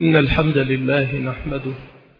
إن الحمد لله نحمده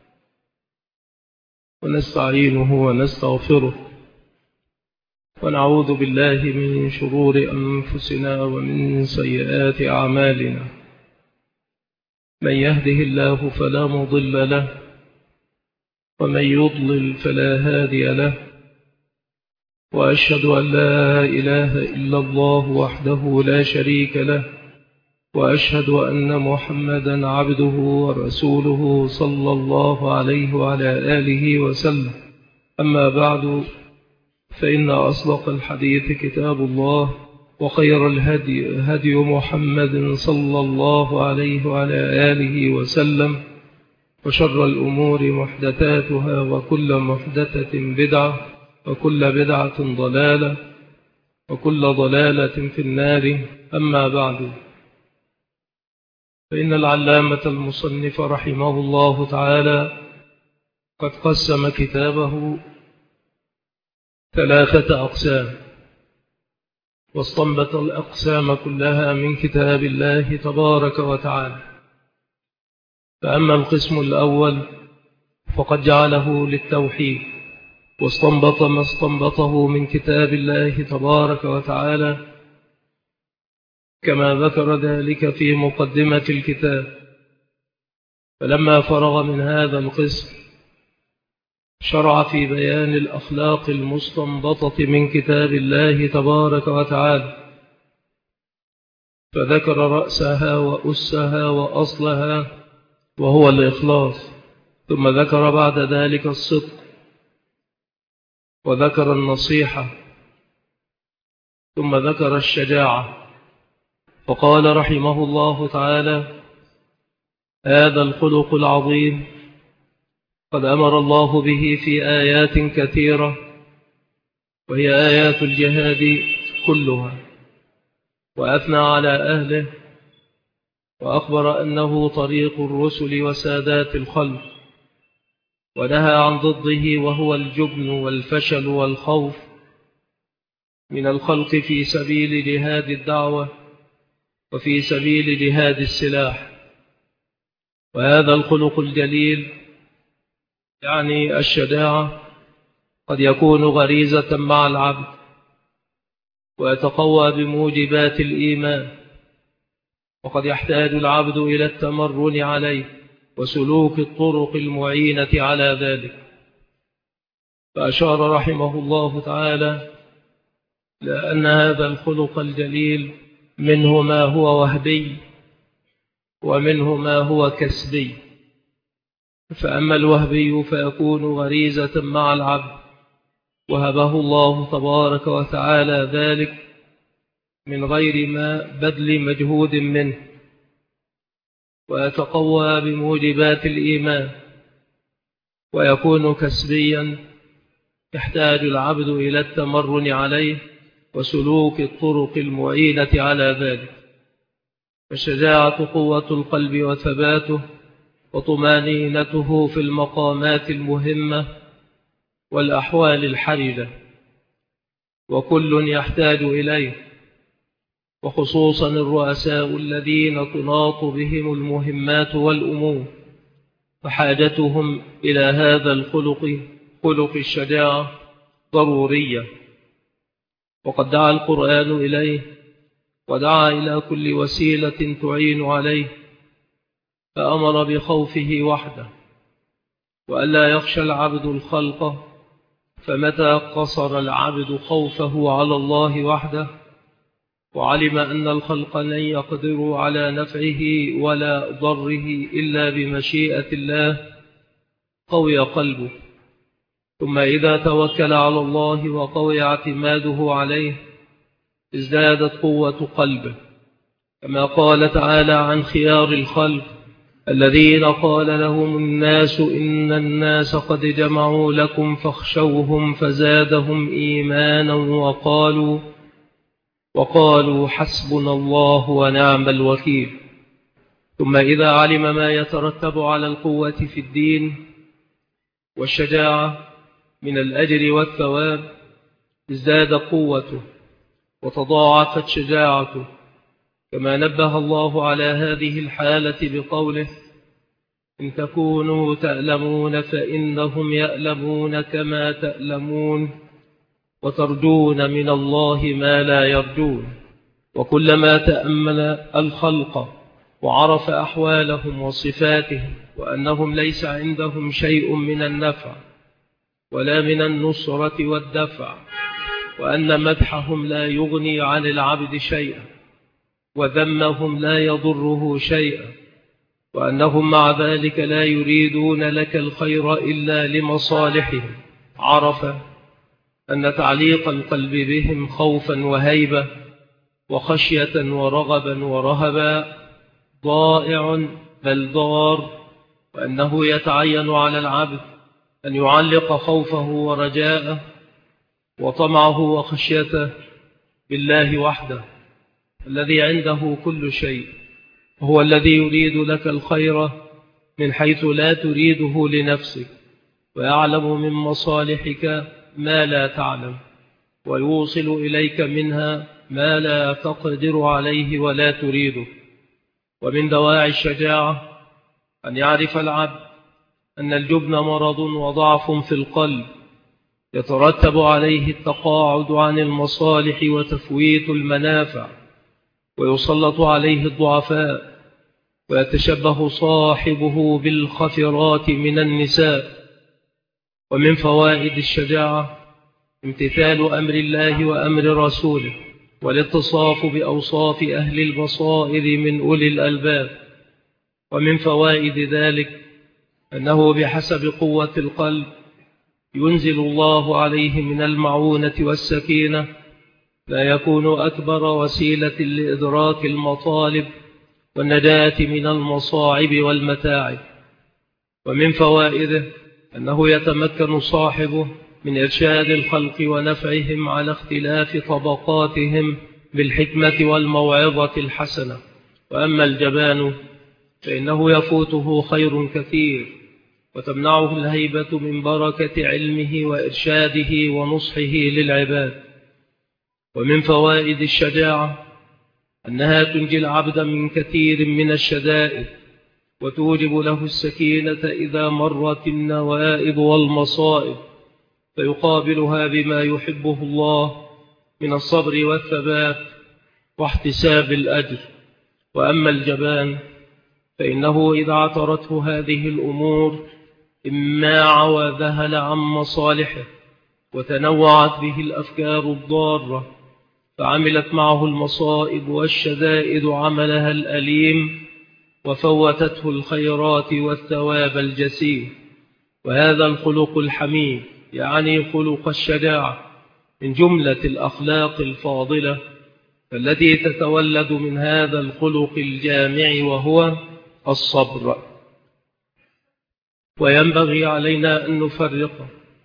ونستعينه ونستغفره ونعوذ بالله من شرور أنفسنا ومن سيئات أعمالنا. من يهده الله فلا مضل له ومن يضلل فلا هادي له، وأشهد أن لا إله إلا الله وحده لا شريك له، وأشهد أن محمدا عبده ورسوله صلى الله عليه وعلى آله وسلم. أما بعد، فإن أصدق الحديث كتاب الله، وخير الهدي هدي محمد صلى الله عليه وعلى آله وسلم، وشر الأمور محدثاتها، وكل محدثة بدعة، وكل بدعة ضلالة، وكل ضلالة في النار. أما بعد، فإن العلامة المصنف رحمه الله تعالى قد قسم كتابه 3 أقسام، واستنبط الأقسام كلها من كتاب الله تبارك وتعالى. فأما القسم الأول فقد جعله للتوحيد، واستنبط ما استنبطه من كتاب الله تبارك وتعالى، كما ذكر ذلك في مقدمة الكتاب. فلما فرغ من هذا القسم شرع في بيان الأخلاق المستنبطة من كتاب الله تبارك وتعالى، فذكر رأسها وأسها وأصلها وهو الإخلاص، ثم ذكر بعد ذلك الصدق، وذكر النصيحة، ثم ذكر الشجاعة. فقال رحمه الله تعالى: هذا الخلق العظيم قد أمر الله به في آيات كثيرة، وهي آيات الجهاد كلها، وأثنى على أهله، وأخبر أنه طريق الرسل وسادات الخلق، ونهى عن ضده وهو الجبن والفشل والخوف من الخلق في سبيل جهاد الدعوة وفي سبيل جهاد السلاح. وهذا الخلق الجليل يعني الشجاعة قد يكون غريزة مع العبد، ويتقوى بموجبات الإيمان، وقد يحتاج العبد إلى التمرن عليه وسلوك الطرق المعينة على ذلك. فأشار رحمه الله تعالى لأن هذا الخلق الجليل منه ما هو وهبي ومنه ما هو كسبي. فأما الوهبي فيكون غريزة مع العبد، وهبه الله تبارك وتعالى ذلك من غير ما بذل مجهود منه، ويتقوى بموجبات الإيمان. ويكون كسبيا يحتاج العبد إلى التمرن عليه وسلوك الطرق المعينة على ذلك. فالشجاعة قوة القلب وثباته وطمانينته في المقامات المهمة والأحوال الحرجة، وكل يحتاج إليه، وخصوصا الرؤساء الذين تناط بهم المهمات والأمور، فحاجتهم إلى هذا الخلق، خلق الشجاعة، ضرورية. وقد دعا القرآن إليه، ودعا إلى كل وسيلة تعين عليه، فأمر بخوفه وحده، وألا يخشى العبد الخلق. فمتى قصر العبد خوفه على الله وحده، وعلم أن الخلق لن يقدروا على نفعه ولا ضره إلا بمشيئة الله، قوي قلبه. ثم إذا توكل على الله وقوي اعتماده عليه، ازدادت قوة قلبه، كما قال تعالى عن خيار الخلق الذين قال لهم الناس إن الناس قد جمعوا لكم فاخشوهم فزادهم إيمانا وقالوا حسبنا الله ونعم الوكيل. ثم إذا علم ما يترتب على القوة في الدين والشجاعة من الأجر والثواب، ازداد قوته وتضاعفت شجاعته، كما نبه الله على هذه الحالة بقوله: إن تكونوا تألمون فإنهم يألمون كما تألمون، وترجون من الله ما لا يرجون. وكلما تأمل الخلق وعرف أحوالهم وصفاتهم، وأنهم ليس عندهم شيء من النفع ولا من النصرة والدفع، وأن مدحهم لا يغني عن العبد شيئا، وذمهم لا يضره شيئا، وأنهم مع ذلك لا يريدون لك الخير إلا لمصالحهم، عرف أن تعليق القلب بهم خوفا وهيبة وخشية ورغبا ورهبا ضائع بل ضار، وأنه يتعين على العبد أن يعلق خوفه ورجاءه وطمعه وخشيته بالله وحده الذي عنده كل شيء، هو الذي يريد لك الخير من حيث لا تريده لنفسك، ويعلم من مصالحك ما لا تعلم، ويوصل إليك منها ما لا تقدر عليه ولا تريده. ومن دواعي الشجاعة أن يعرف العبد أن الجبن مرض وضعف في القلب يترتب عليه التقاعد عن المصالح وتفويت المنافع، ويسلط عليه الضعفاء، ويتشبه صاحبه بالخفرات من النساء. ومن فوائد الشجاعة امتثال أمر الله وأمر رسوله، والاتصاف بأوصاف أهل البصائر من أولي الألباب. ومن فوائد ذلك أنه بحسب قوة القلب ينزل الله عليه من المعونة والسكينة لا يكون أكبر وسيلة لإدراك المطالب والنجاة من المصاعب والمتاعب. ومن فوائده أنه يتمكن صاحبه من إرشاد الخلق ونفعهم على اختلاف طبقاتهم بالحكمة والموعظة الحسنة. وأما الجبان فإنه يفوته خير كثير، وتمنعه الهيبة من بركة علمه وإرشاده ونصحه للعباد. ومن فوائد الشجاعة أنها تنجي العبد من كثير من الشدائد، وتوجب له السكينة إذا مرت النوائب والمصائب، فيقابلها بما يحبه الله من الصبر والثبات واحتساب الأجر. وأما الجبان فإنه إذا اعترته هذه الأمور إماع وذهل عن مصالحه، وتنوعت به الأفكار الضارة، فعملت معه المصائب والشدائد عملها الأليم، وفوتته الخيرات والثواب الجسيم. وهذا الخلق الحميد يعني خلق الشجاعة من جملة الأخلاق الفاضلة التي تتولد من هذا الخلق الجامع، وهو الصبر. وينبغي علينا أن نفرق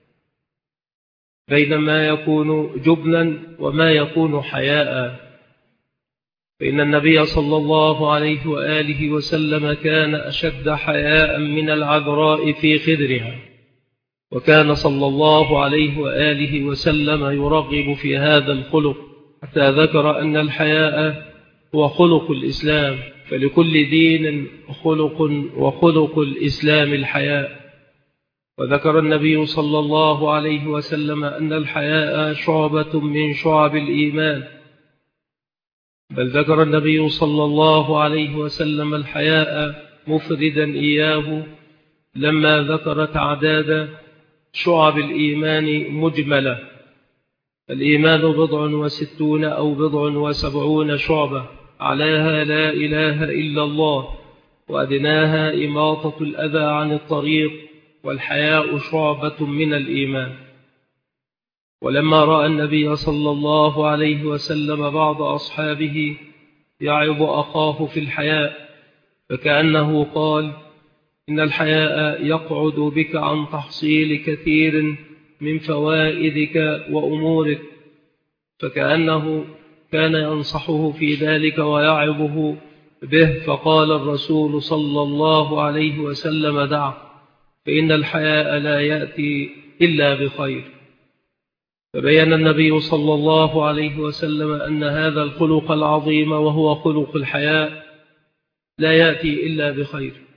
بين ما يكون جبنا وما يكون حياء، فإن النبي صلى الله عليه وآله وسلم كان أشد حياء من العذراء في خدرها، وكان صلى الله عليه وآله وسلم يرغب في هذا الخلق، حتى ذكر أن الحياء هو خلق الإسلام، فلكل دين خلق، وخلق الإسلام الحياء. وذكر النبي صلى الله عليه وسلم أن الحياء شعبة من شعب الإيمان، بل ذكر النبي صلى الله عليه وسلم الحياء مفردا إياه لما ذكر تعداد شعب الإيمان مجملة. الإيمان 64 أو 70 شعبة، أعلاها لا إله إلا الله، وأدناها إماطة الأذى عن الطريق، والحياء شعبة من الإيمان. ولما رأى النبي صلى الله عليه وسلم بعض أصحابه يعظ أخاه في الحياء، فكأنه قال: إن الحياء يقعد بك عن تحصيل كثير من فوائدك وأمورك، فكأنه كان ينصحه في ذلك ويعظه به. فقال الرسول صلى الله عليه وسلم: دعه، فإن الحياء لا يأتي إلا بخير. فبين النبي صلى الله عليه وسلم أن هذا الخلق العظيم وهو خلق الحياء لا يأتي إلا بخير،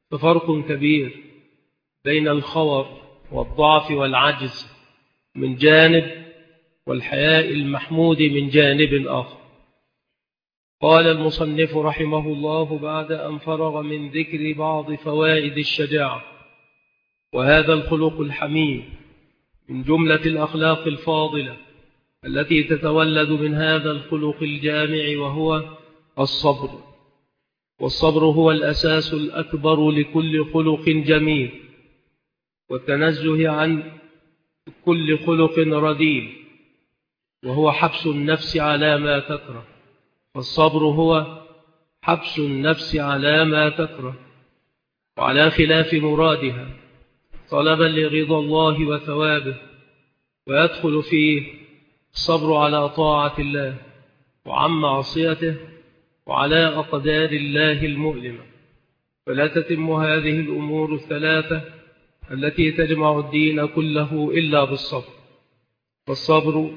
ففرق كبير بين الخور والضعف والعجز من جانب والحياء المحمود من جانب آخر. قال المصنف رحمه الله بعد أن فرغ من ذكر بعض فوائد الشجاعة: وهذا الخلق الحميد من جملة الأخلاق الفاضلة التي تتولد من هذا الخلق الجامع، وهو الصبر. والصبر هو الأساس الأكبر لكل خلق جميل، والتنزه عن كل خلق رديء، وهو حبس النفس على ما تكره. فالصبر هو حبس النفس على ما تكره وعلى خلاف مرادها، طلبا لرضا الله وثوابه، ويدخل فيه الصبر على طاعة الله وعن معصيته وعلى أقدار الله المؤلمة. فلا تتم هذه الأمور الثلاثة التي تجمع الدين كله إلا بالصبر. فالصبر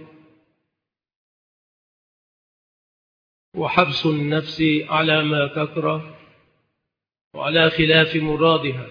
وحبس النفس على ما تكره وعلى خلاف مرادها،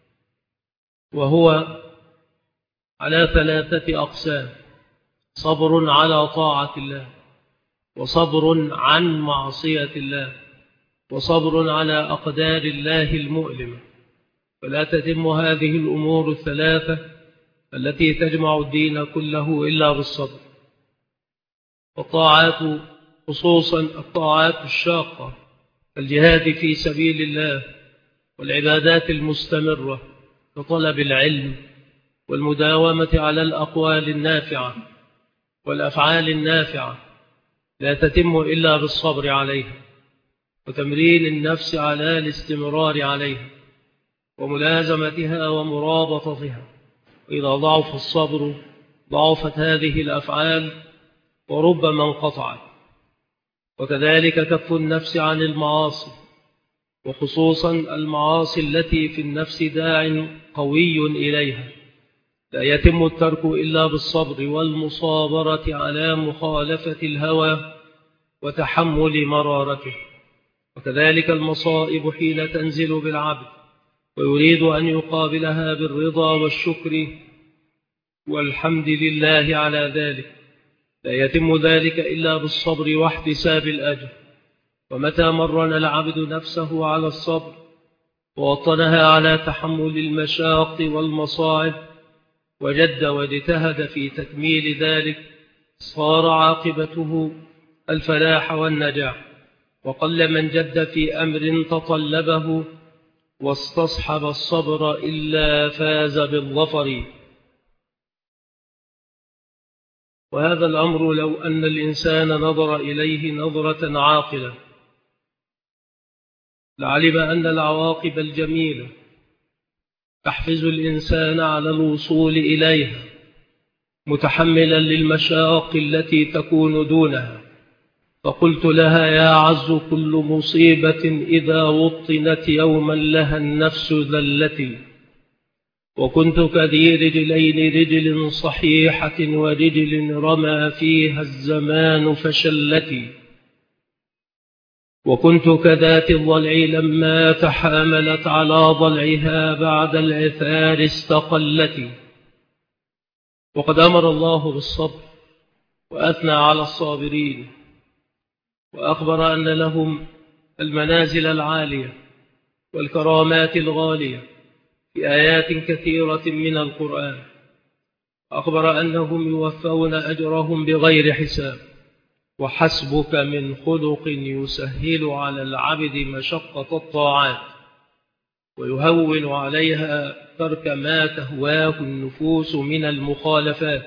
وهو على ثلاثة أقسام: صبر على طاعة الله، وصبر عن معصية الله، وصبر على أقدار الله المؤلمة. فلا تتم هذه الأمور الثلاثة التي تجمع الدين كله إلا بالصبر. والطاعات خصوصا الطاعات الشاقة الجهاد في سبيل الله، والعبادات المستمرة كطلب العلم والمداومة على الأقوال النافعة والأفعال النافعة، لا تتم إلا بالصبر عليها وتمرين النفس على الاستمرار عليها وملازمتها ومرابطتها. وإذا ضعف الصبر ضعفت هذه الأفعال وربما انقطعت. وكذلك كف النفس عن المعاصي، وخصوصا المعاصي التي في النفس داع قوي إليها، لا يتم الترك إلا بالصبر والمصابرة على مخالفة الهوى وتحمل مرارته. وكذلك المصائب حين تنزل بالعبد ويريد أن يقابلها بالرضا والشكر والحمد لله على ذلك، لا يتم ذلك إلا بالصبر واحتساب الأجر. ومتى مرن العبد نفسه على الصبر ووطنها على تحمل المشاق والمصاعب وجد واجتهد في تكميل ذلك، صار عاقبته الفلاح والنجاح. وقل من جد في أمر تطلبه واستصحب الصبر إلا فاز بالظفر. وهذا الأمر لو أن الإنسان نظر إليه نظرة عاقلة لعلم أن العواقب الجميلة تحفز الإنسان على الوصول إليها، متحملا للمشاق التي تكون دونها. فقلت لها: يا عز كل مصيبة إذا وطنت يوما لها النفس ذلتي، وكنت كذي رجلين، رجل صحيحة ورجل رمى فيها الزمان فشلتي، وكنت كذات الضلع لما تحاملت على ضلعها بعد العثار استقلتي. وقد أمر الله بالصبر وأثنى على الصابرين، وأخبر أن لهم المنازل العالية والكرامات الغالية في آيات كثيرة من القرآن، وأخبر أنهم يوفون أجرهم بغير حساب. وحسبك من خلق يسهل على العبد مشقة الطاعات ويهون عليها ترك ما تهواه النفوس من المخالفات،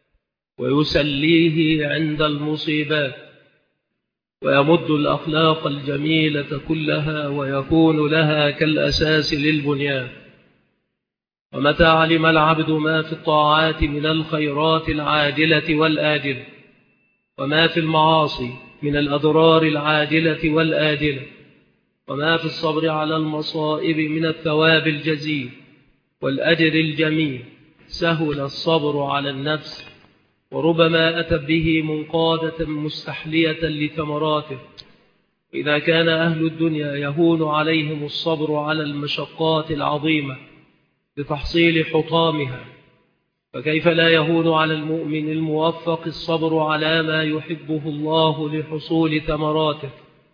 ويسليه عند المصيبات، ويمد الأخلاق الجميلة كلها ويكون لها كالأساس للبنيان. ومتى علم العبد ما في الطاعات من الخيرات العاجلة والآجلة، وما في المعاصي من الأضرار العاجلة والآجلة، وما في الصبر على المصائب من الثواب الجزيل والأجر الجميل، سهل الصبر على النفس، وربما أتى به منقادة مستحلية لثمراته، إذا كان أهل الدنيا يهون عليهم الصبر على المشقات العظيمة لتحصيل حطامها، فكيف لا يهون على المؤمن الموفق الصبر على ما يحبه الله لحصول ثمراته؟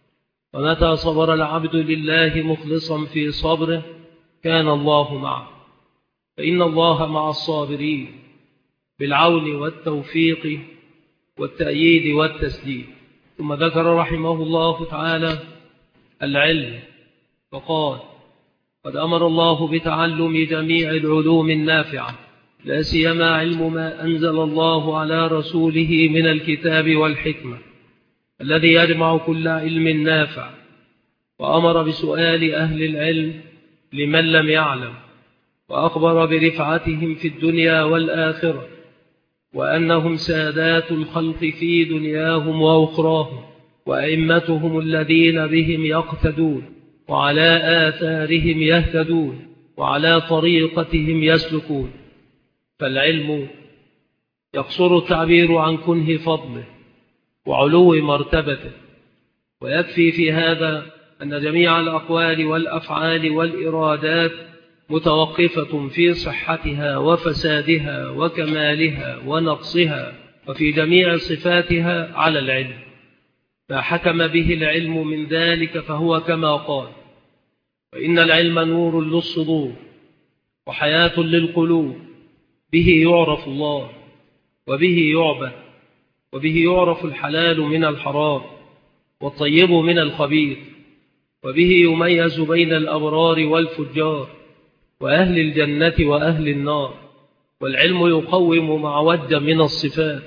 ومتى صبر العبد لله مخلصا في صبره كان الله معه، فإن الله مع الصابرين بالعون والتوفيق والتأييد والتسديد. ثم ذكر رحمه الله تعالى العلم فقال: قد أمر الله بتعلم جميع العلوم النافعة، لا سيما علم ما أنزل الله على رسوله من الكتاب والحكمة الذي يجمع كل علم نافع، وأمر بسؤال أهل العلم لمن لم يعلم، وأخبر برفعتهم في الدنيا والآخرة، وأنهم سادات الخلق في دنياهم وأخراهم، وأئمتهم الذين بهم يقتدون، وعلى آثارهم يهتدون، وعلى طريقتهم يسلكون. فالعلم يقصر التعبير عن كنه فضله وعلو مرتبته، ويكفي في هذا أن جميع الأقوال والأفعال والإرادات متوقفة في صحتها وفسادها وكمالها ونقصها وفي جميع صفاتها على العلم، ما حكم به العلم من ذلك فهو كما قال: وإن العلم نور للصدور وحياة للقلوب، به يعرف الله وبه يعبد، وبه يعرف الحلال من الحرام والطيب من الخبيث، وبه يميز بين الأبرار والفجار وأهل الجنة وأهل النار. والعلم يقوم ما عوج من الصفات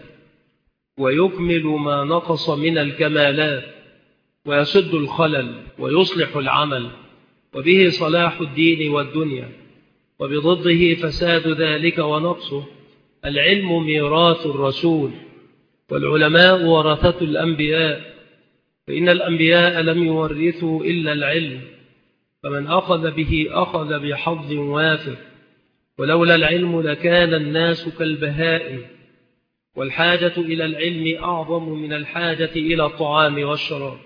ويكمل ما نقص من الكمالات، ويسد الخلل ويصلح العمل، وبه صلاح الدين والدنيا، وبضده فساد ذلك ونقصه. العلم ميراث الرسول، والعلماء ورثة الأنبياء، فإن الأنبياء لم يورثوا إلا العلم، فمن أخذ به أخذ بحظ وافر، ولولا العلم لكان الناس كالبهائم، والحاجة إلى العلم أعظم من الحاجة إلى الطعام والشراب.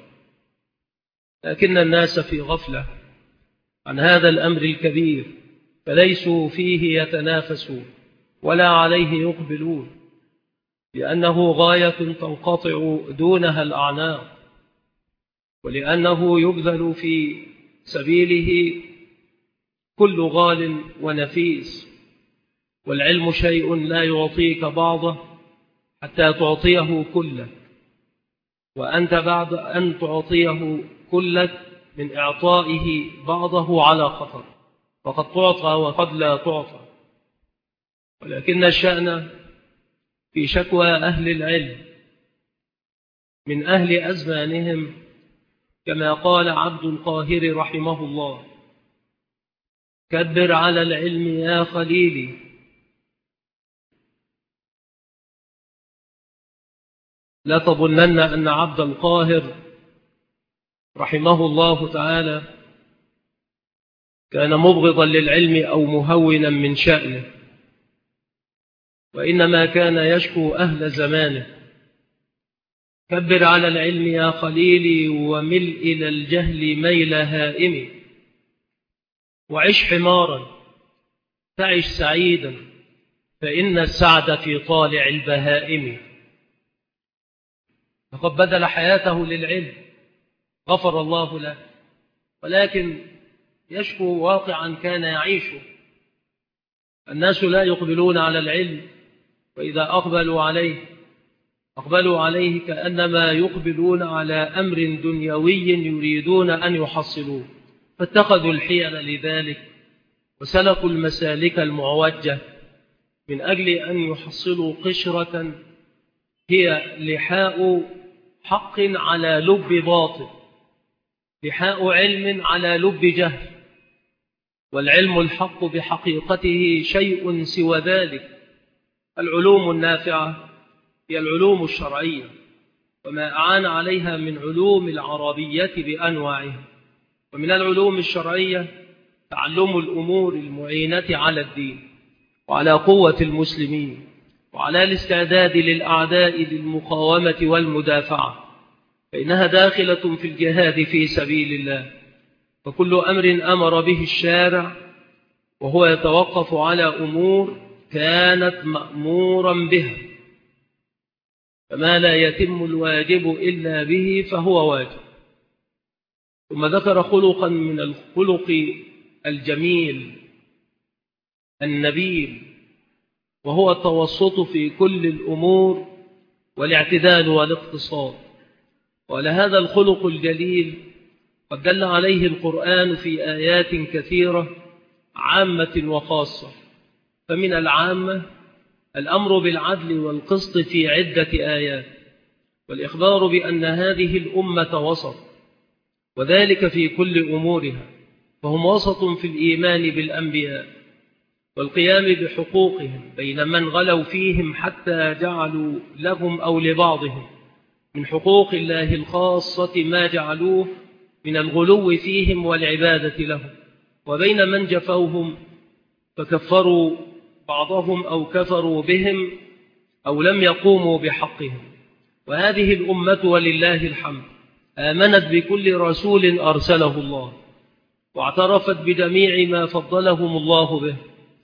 لكن الناس في غفلة عن هذا الأمر الكبير، فليسوا فيه يتنافسون ولا عليه يقبلون، لأنه غاية تنقطع دونها الأعناق، ولأنه يبذل في سبيله كل غال ونفيس. والعلم شيء لا يعطيك بعضه حتى تعطيه كله، وأنت بعد أن تعطيه كلك من إعطائه بعضه على خطر، فقد تعطى وقد لا تعطى. ولكن الشأن في شكوى أهل العلم من أهل أزمانهم، كما قال عبد القاهر رحمه الله: كبر على العلم يا خليلي، لا تظنن أن عبد القاهر رحمه الله تعالى كان مبغضا للعلم أو مهونا من شأنه، وإنما كان يشكو أهل زمانه. كبر على العلم يا خليلي، ومل إلى الجهل ميل هائم، وعش حمارا تعش سعيدا، فإن السعد في طالع البهائم. فقد بذل حياته للعلم غفر الله له، ولكن يشكو واقعا كان يعيشه. الناس لا يقبلون على العلم، وإذا أقبلوا عليه كأنما يقبلون على أمر دنيوي يريدون أن يحصلوه، فاتخذوا الحيل لذلك وسلكوا المسالك المعوجة من أجل أن يحصلوا قشرة هي لحاء حق على لب باطل، لحاء علم على لب جهل. والعلم الحق بحقيقته شيء سوى ذلك. العلوم النافعة هي العلوم الشرعية، وما أعان عليها من علوم العربية بأنواعها. ومن العلوم الشرعية تعلم الأمور المعينة على الدين وعلى قوة المسلمين وعلى الاستعداد للأعداء للمقاومة والمدافعة. فإنها داخلة في الجهاد في سبيل الله. فكل أمر أمر به الشارع وهو يتوقف على أمور كانت مأمورا بها، فما لا يتم الواجب إلا به فهو واجب. ثم ذكر خلقا من الخلق الجميل النبيل، وهو التوسط في كل الأمور والاعتدال والاقتصاد. ولهذا الخلق الجليل قد دل عليه القرآن في آيات كثيرة عامة وخاصة. فمن العامة الأمر بالعدل والقسط في عدة آيات، والإخبار بأن هذه الأمة وسط، وذلك في كل أمورها، فهم وسط في الإيمان بالأنبياء والقيام بحقوقهم بين من غلوا فيهم حتى جعلوا لهم أو لبعضهم من حقوق الله الخاصة ما جعلوه من الغلو فيهم والعبادة لهم، وبين من جفوهم فكفروا بعضهم أو كفروا بهم أو لم يقوموا بحقهم. وهذه الأمة ولله الحمد آمنت بكل رسول أرسله الله، واعترفت بجميع ما فضلهم الله به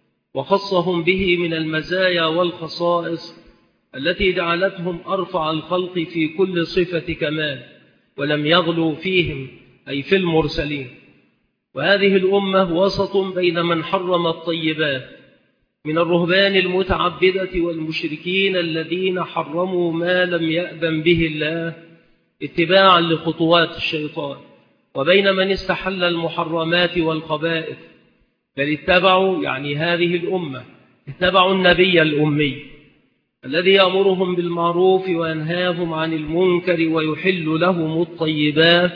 وخصهم به من المزايا والخصائص التي جعلتهم أرفع الخلق في كل صفة كمال، ولم يغلوا فيهم أي في المرسلين. وهذه الأمة وسط بين من حرم الطيبات من الرهبان المتعبدة والمشركين الذين حرموا ما لم يأذن به الله اتباعا لخطوات الشيطان، وبين من استحل المحرمات والخبائث، بل اتبعوا يعني هذه الأمة اتبعوا النبي الأمي الذي يأمرهم بالمعروف وينهاهم عن المنكر ويحل لهم الطيبات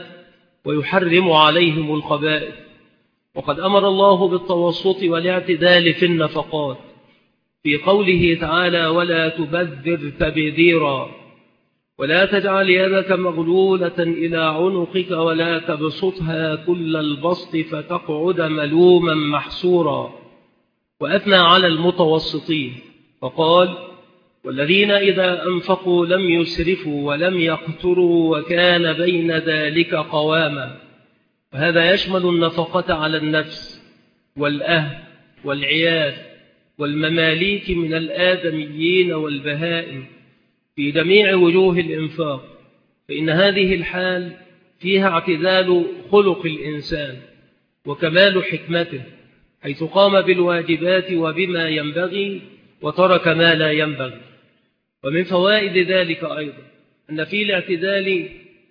ويحرم عليهم الخبائث. وقد أمر الله بالتوسط والاعتدال في النفقات في قوله تعالى: ولا تبذر تبذيرا، ولا تجعل يدك مغلولة إلى عنقك ولا تبسطها كل البسط فتقعد ملوما محسورا. وأثنى على المتوسطين فقال: والذين إذا أنفقوا لم يسرفوا ولم يقتروا وكان بين ذلك قواما. وهذا يشمل النفقة على النفس والأهل والعيال والمماليك من الآدميين والبهائم في جميع وجوه الإنفاق، فإن هذه الحال فيها اعتدال خلق الإنسان وكمال حكمته، حيث قام بالواجبات وبما ينبغي وترك ما لا ينبغي. ومن فوائد ذلك أيضا أن في الاعتدال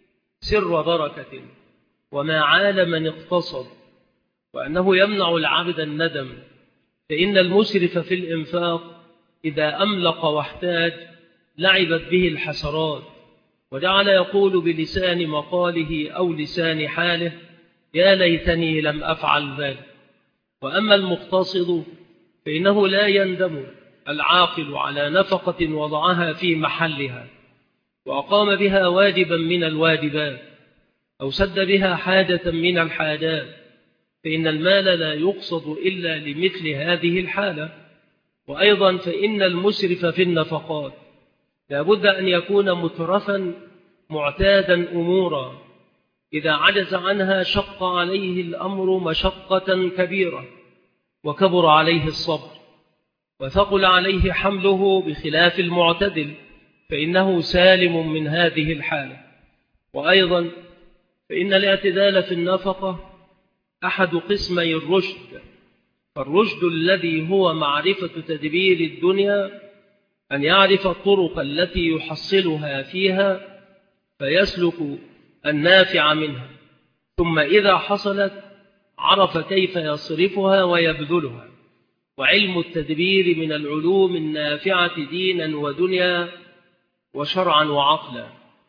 سر بركة وما عال من اقتصد، وأنه يمنع العبد الندم، فإن المسرف في الإنفاق إذا أملق واحتاج لعبت به الحسرات، وجعل يقول بلسان مقاله أو لسان حاله: يا ليتني لم أفعل ذلك. وأما المقتصد فإنه لا يندم العاقل على نفقة وضعها في محلها وأقام بها واجبا من الواجبات أو سد بها حاجة من الحاجات، فإن المال لا يقصد إلا لمثل هذه الحالة. وأيضا فإن المسرف في النفقات لا بد أن يكون مترفا معتادا أمورا، إذا عجز عنها شق عليه الأمر مشقة كبيرة وكبر عليه الصبر وثقل عليه حمله، بخلاف المعتدل فإنه سالم من هذه الحالة. وأيضا فإن الاعتدال في النفقة أحد قسمي الرشد، فالرشد الذي هو معرفة تدبير الدنيا أن يعرف الطرق التي يحصلها فيها فيسلك النافع منها، ثم إذا حصلت عرف كيف يصرفها ويبذلها. وعلم التدبير من العلوم النافعة دينا ودنيا وشرعا وعقلا.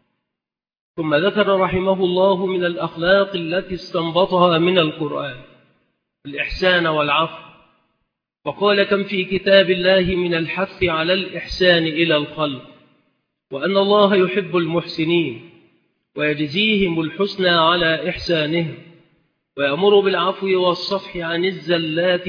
ثم ذكر رحمه الله من الأخلاق التي استنبطها من القرآن الإحسان والعفو، فقال: كم في كتاب الله من الحث على الإحسان إلى الخلق، وأن الله يحب المحسنين ويجزيهم الحسنى على إحسانهم، ويأمر بالعفو والصفح عن الزلات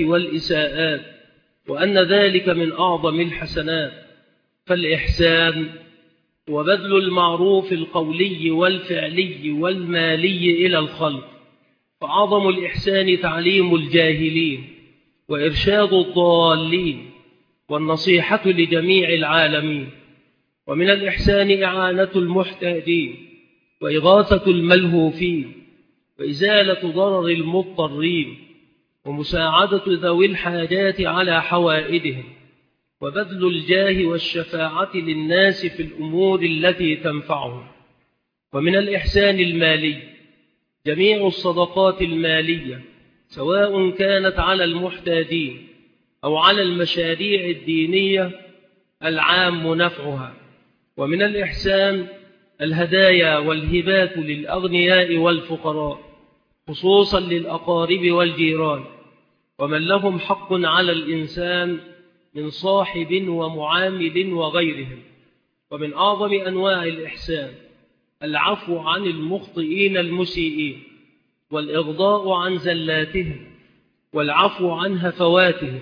وبذل المعروف القولي والفعلي والمالي إلى الخلق. فأعظم الإحسان تعليم الجاهلين وإرشاد الضالين والنصيحة لجميع العالمين. ومن الإحسان إعانة المحتاجين وإغاثة الملهوفين وإزالة ضرر المضطرين ومساعدة ذوي الحاجات على حوائجهم وبذل الجاه والشفاعة للناس في الأمور التي تنفعهم. ومن الإحسان المالي جميع الصدقات المالية سواء كانت على المحتاجين أو على المشاريع الدينية العام نفعها. ومن الإحسان الهدايا والهبات للأغنياء والفقراء خصوصا للأقارب والجيران ومن لهم حق على الإنسان من صاحب ومعامل وغيرهم. ومن أعظم أنواع الإحسان العفو عن المخطئين المسيئين والإغضاء عن زلاتهم والعفو عن هفواتهم.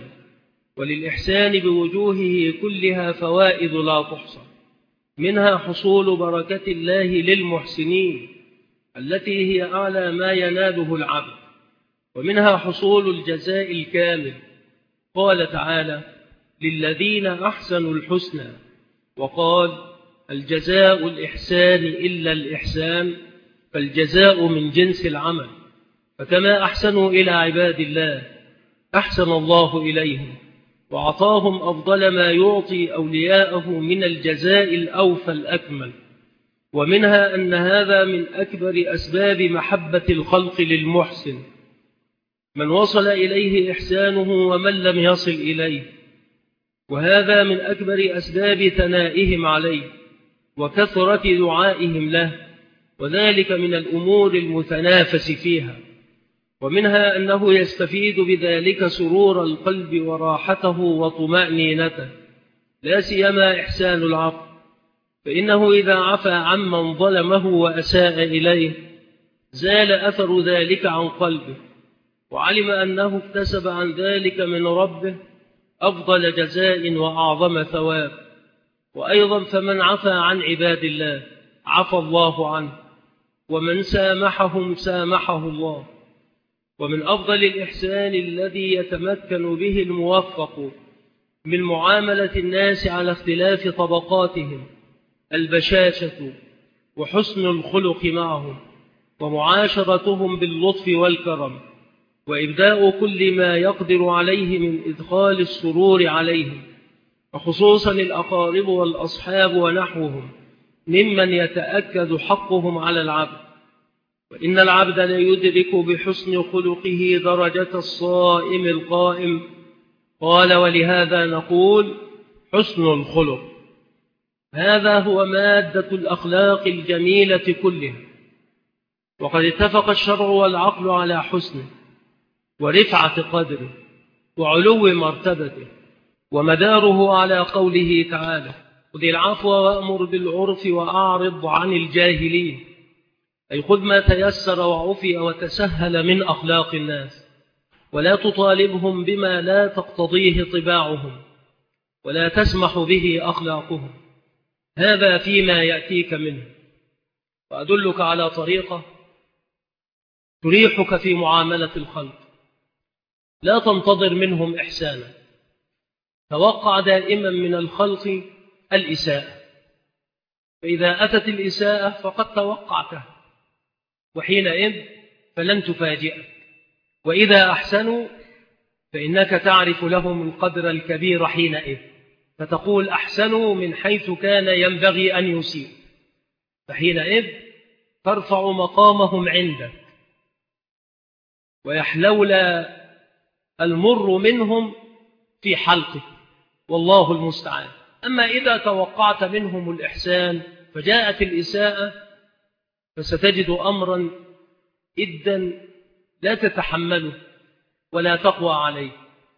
وللإحسان بوجوهه كلها فوائد لا تحصى، منها حصول بركة الله للمحسنين التي هي أعلى ما يناله العبد، ومنها حصول الجزاء الكامل. قال تعالى: للذين أحسنوا الحسنى، وقال: الجزاء الإحسان إلا الإحسان، فالجزاء من جنس العمل. فكما أحسنوا إلى عباد الله أحسن الله إليهم وأعطاهم أفضل ما يعطي أولياءه من الجزاء الأوفى الأكمل. ومنها أن هذا من أكبر أسباب محبة الخلق للمحسن، من وصل إليه إحسانه ومن لم يصل إليه، وهذا من أكبر أسباب ثنائهم عليه وكثرة دعائهم له، وذلك من الأمور المتنافس فيها. ومنها أنه يستفيد بذلك سرور القلب وراحته وطمأنينته، لا سيما إحسان العفو، فإنه إذا عفى عمن ظلمه وأساء إليه زال أثر ذلك عن قلبه، وعلم أنه اكتسب عن ذلك من ربه أفضل جزاء وأعظم ثواب. وأيضا فمن عفى عن عباد الله عفى الله عنه، ومن سامحهم سامحه الله. ومن أفضل الإحسان الذي يتمكن به الموفق من معاملة الناس على اختلاف طبقاتهم البشاشة وحسن الخلق معهم، ومعاشرتهم باللطف والكرم، وإبداء كل ما يقدر عليه من إدخال السرور عليهم، وخصوصا الأقارب والأصحاب ونحوهم ممن يتأكد حقهم على العبد. وإن العبد ليدرك بحسن خلقه درجة الصائم القائم. قال: ولهذا نقول حسن الخلق. هذا هو مادة الأخلاق الجميلة كلها، وقد اتفق الشرع والعقل على حسنه ورفعة قدره وعلو مرتبته، ومداره على قوله تعالى: خذ العفو وأمر بالعرف وأعرض عن الجاهلين، أي خذ ما تيسر وعفي وتسهل من أخلاق الناس، ولا تطالبهم بما لا تقتضيه طباعهم ولا تسمح به أخلاقهم. هذا فيما يأتيك منه. وأدلك على طريقة تريحك في معاملة الخلق. لا تنتظر منهم إحسانا، توقع دائما من الخلق الإساءة، فإذا أتت الإساءة فقد توقعته، وحينئذ فلن تفاجئك. وإذا أحسنوا فإنك تعرف لهم القدر الكبير حينئذ، فتقول أحسنوا من حيث كان ينبغي أن يسيء، فحينئذ ترفع مقامهم عندك ويحلول المر منهم في حلقه، والله المستعان. أما إذا توقعت منهم الإحسان فجاءت الإساءة فستجد أمرا إدا لا تتحمله ولا تقوى عليه.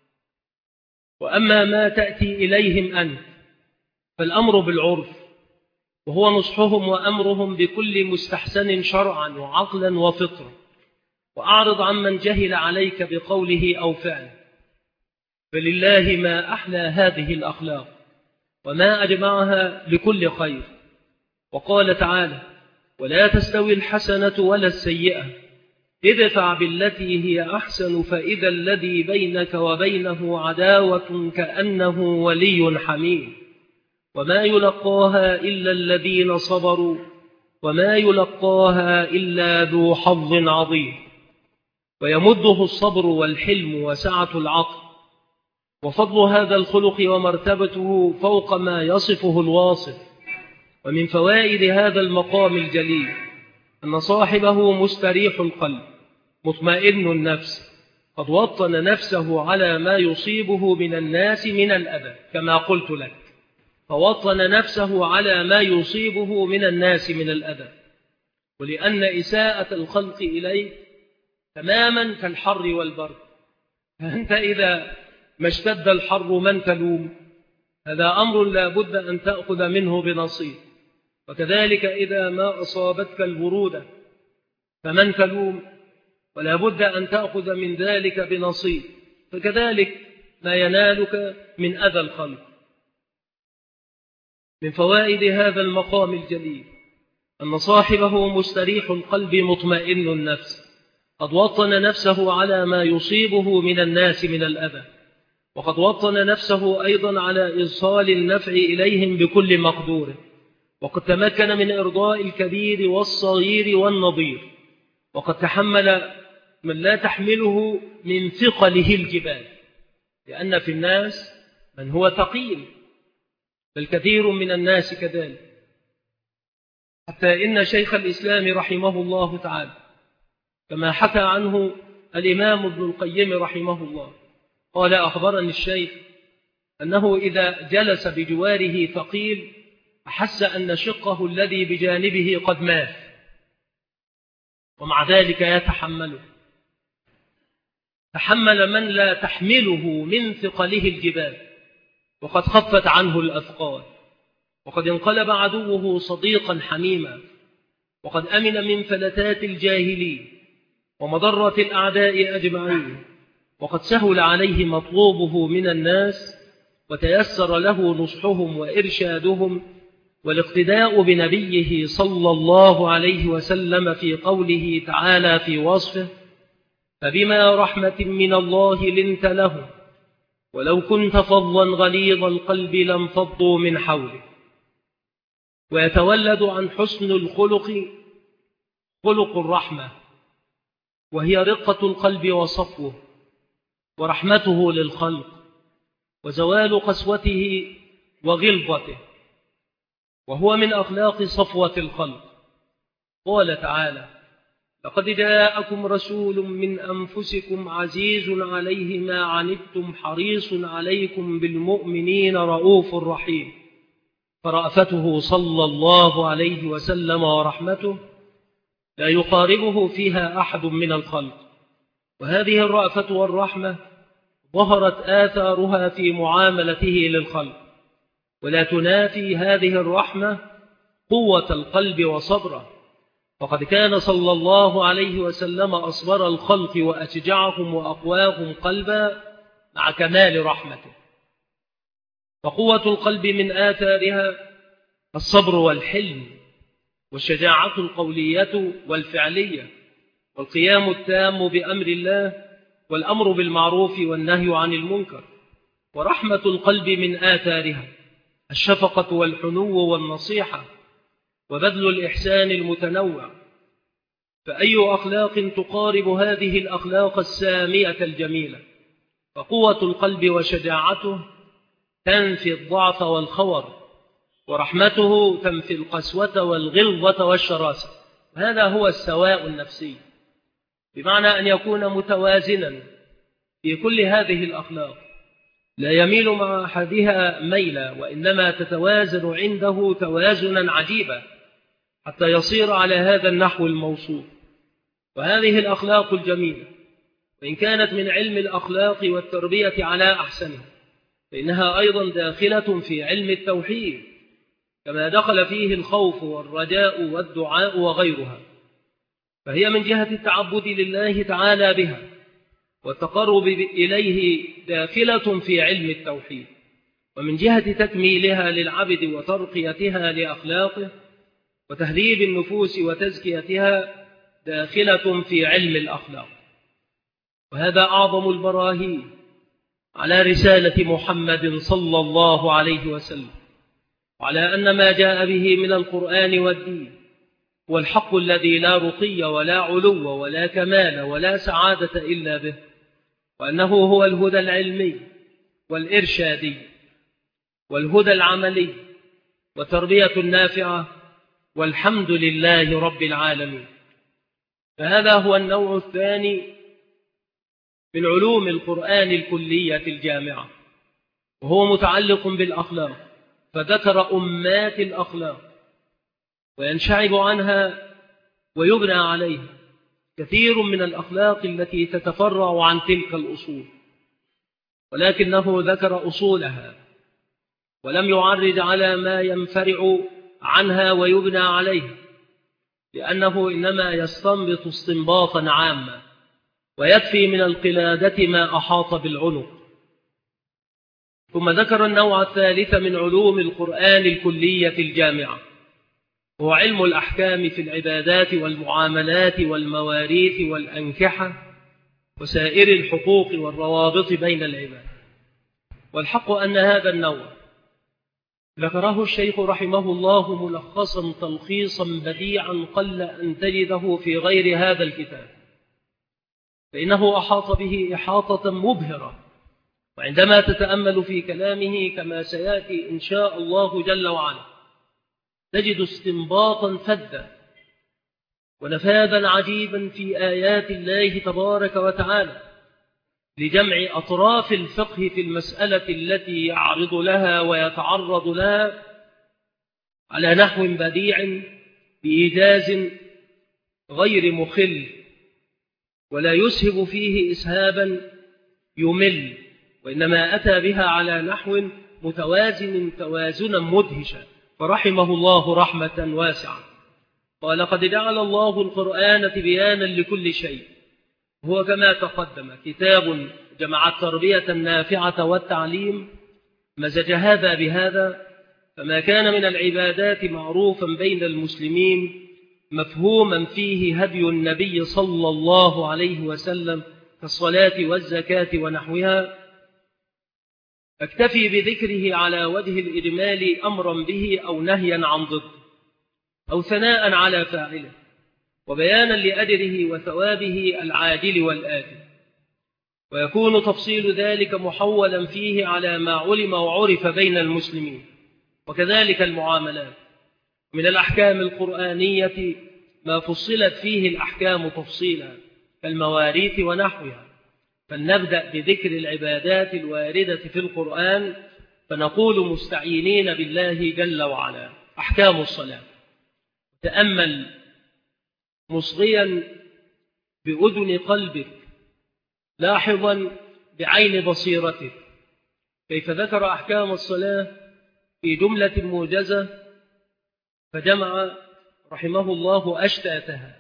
وأما ما تأتي إليهم أنت فالأمر بالعرف، وهو نصحهم وأمرهم بكل مستحسن شرعا وعقلا وفطرا، وأعرض عمن جهل عليك بقوله أو فعله. فلله ما أحلى هذه الأخلاق وما أجمعها لكل خير، وقال تعالى: ولا تستوي الحسنة ولا السيئة ادفع بالتي هي أحسن فإذا الذي بينك وبينه عداوة كأنه ولي حميم وما يلقاها إلا الذين صبروا وما يلقاها إلا ذو حظ عظيم. ويمده الصبر والحلم وسعة العقل، وفضل هذا الخلق ومرتبته فوق ما يصفه الواصف. ومن فوائد هذا المقام الجليل أن صاحبه مستريح القلب مطمئن النفس، قد وطن نفسه على ما يصيبه من الناس من الأذى، كما قلت لك، فوطن نفسه على ما يصيبه من الناس من الأذى. ولأن إساءة الخلق إليك تماما كالحر والبرد، فأنت إذا ما اشتد الحر من تلوم؟ هذا أمر لا بد أن تأخذ منه بنصيب. وكذلك إذا ما أصابتك البرودة فمن تلوم؟ ولا بد أن تأخذ من ذلك بنصيب. فكذلك ما ينالك من أذى الخلق. من فوائد هذا المقام الجليل أن صاحبه مستريح القلب مطمئن النفس، قد وطن نفسه على ما يصيبه من الناس من الأذى، وقد وطن نفسه أيضا على إيصال النفع إليهم بكل مقدور، وقد تمكن من إرضاء الكبير والصغير والنظير، وقد تحمل من لا تحمله من ثقله الجبال، لأن في الناس من هو ثقيل، بل كثير من الناس كذلك. حتى إن شيخ الإسلام رحمه الله تعالى كما حكى عنه الإمام ابن القيم رحمه الله قال: أخبرني الشيخ أنه إذا جلس بجواره ثقيل أحس أن شقه الذي بجانبه قد مات، ومع ذلك يتحمله. تحمل من لا تحمله من ثقله الجبال، وقد خفت عنه الأثقال، وقد انقلب عدوه صديقا حميما، وقد أمن من فلتات الجاهلين ومضرة الأعداء أجمعين، وقد سهل عليه مطلوبه من الناس، وتيسر له نصحهم وإرشادهم والاقتداء بنبيه صلى الله عليه وسلم في قوله تعالى في وصفه: فبما رحمة من الله لنت له ولو كنت فظا غليظ القلب لانفضوا من حولك. ويتولد عن حسن الخلق خلق الرحمة، وهي رقة القلب وصفوه ورحمته للخلق وزوال قسوته وغلظته، وهو من أخلاق صفوة الخلق. قال تعالى: لقد جاءكم رسول من أنفسكم عزيز عليه ما عنتم حريص عليكم بالمؤمنين رؤوف رحيم. فرأفته صلى الله عليه وسلم ورحمته لا يقاربه فيها أحد من الخلق. وهذه الرأفة والرحمة ظهرت آثارها في معاملته للخلق، ولا تنافي هذه الرحمة قوة القلب وصبره، فقد كان صلى الله عليه وسلم أصبر الخلق وأشجعهم وأقواهم قلبا مع كمال رحمته. فقوة القلب من آثارها الصبر والحلم والشجاعة القولية والفعلية والقيام التام بأمر الله والأمر بالمعروف والنهي عن المنكر. ورحمة القلب من آثارها الشفقة والحنو والنصيحة وبذل الإحسان المتنوع. فأي أخلاق تقارب هذه الأخلاق السامية الجميلة؟ فقوة القلب وشجاعته تنفي الضعف والخور، ورحمته تنفي القسوة والغلظة والشراسة. هذا هو السواء النفسي، بمعنى أن يكون متوازنا في كل هذه الأخلاق، لا يميل مع أحدها ميلا، وإنما تتوازن عنده توازنا عجيبا حتى يصير على هذا النحو الموصوف. وهذه الأخلاق الجميلة وإن كانت من علم الأخلاق والتربية على أحسنها، فإنها أيضا داخلة في علم التوحيد، كما دخل فيه الخوف والرجاء والدعاء وغيرها. فهي من جهة التعبد لله تعالى بها والتقرب إليه داخلة في علم التوحيد، ومن جهة تكميلها للعبد وترقيتها لأخلاقه وتهذيب النفوس وتزكيتها داخلة في علم الأخلاق. وهذا أعظم البراهين على رسالة محمد صلى الله عليه وسلم، وعلى أن ما جاء به من القرآن والدين هو الحق الذي لا رقي ولا علو ولا كمال ولا سعادة إلا به، وأنه هو الهدى العلمي والإرشادي والهدى العملي وتربية النافعة، والحمد لله رب العالمين. فهذا هو النوع الثاني من علوم القرآن الكلية الجامعة، وهو متعلق بالأخلاق، فذكر أمات الأخلاق وينشعب عنها ويبنى عليها كثير من الأخلاق التي تتفرع عن تلك الأصول، ولكنه ذكر أصولها ولم يعرج على ما ينفرع عنها ويبنى عليه، لأنه إنما يستنبط استنباطا عاما، ويكفي من القلادة ما أحاط بالعنق. ثم ذكر النوع الثالث من علوم القرآن الكلية الجامعة، هو علم الأحكام في العبادات والمعاملات والمواريث والأنكحة وسائر الحقوق والروابط بين العباد. والحق أن هذا النوع ذكره الشيخ رحمه الله ملخصا تلخيصا بديعا قل أن تجده في غير هذا الكتاب، فإنه أحاط به إحاطة مبهرة. وعندما تتأمل في كلامه كما سيأتي إن شاء الله جل وعلا تجد استنباطا فذا ونفاذا عجيبا في آيات الله تبارك وتعالى لجمع أطراف الفقه في المسألة التي يعرض لها ويتعرض لها على نحو بديع بإيجاز غير مخل، ولا يسهب فيه إسهابا يمل، وإنما أتى بها على نحو متوازن توازنا مدهشا، فرحمه الله رحمة واسعة. قال: قد جعل الله القرآن تبيانا لكل شيء، هو كما تقدم كتاب جمع التربية النافعة والتعليم، مزج هذا بهذا، فما كان من العبادات معروفا بين المسلمين مفهوما فيه هدي النبي صلى الله عليه وسلم كالصلاة والزكاة ونحوها، أكتفي بذكره على وجه الإجمال أمرا به أو نهيا عن ضد أو ثناء على فاعله وبيانا لأجره وثوابه العاجل والآجل، ويكون تفصيل ذلك محولا فيه على ما علم وعرف بين المسلمين. وكذلك المعاملات من الأحكام القرآنية ما فصلت فيه الأحكام تفصيلا كالمواريث ونحوها. فلنبدأ بذكر العبادات الواردة في القرآن، فنقول مستعينين بالله جل وعلا: أحكام الصلاة. تأمل مصغيا بأذن قلبك لاحظا بعين بصيرتك كيف ذكر أحكام الصلاة في جملة موجزة، فجمع رحمه الله أشتاتها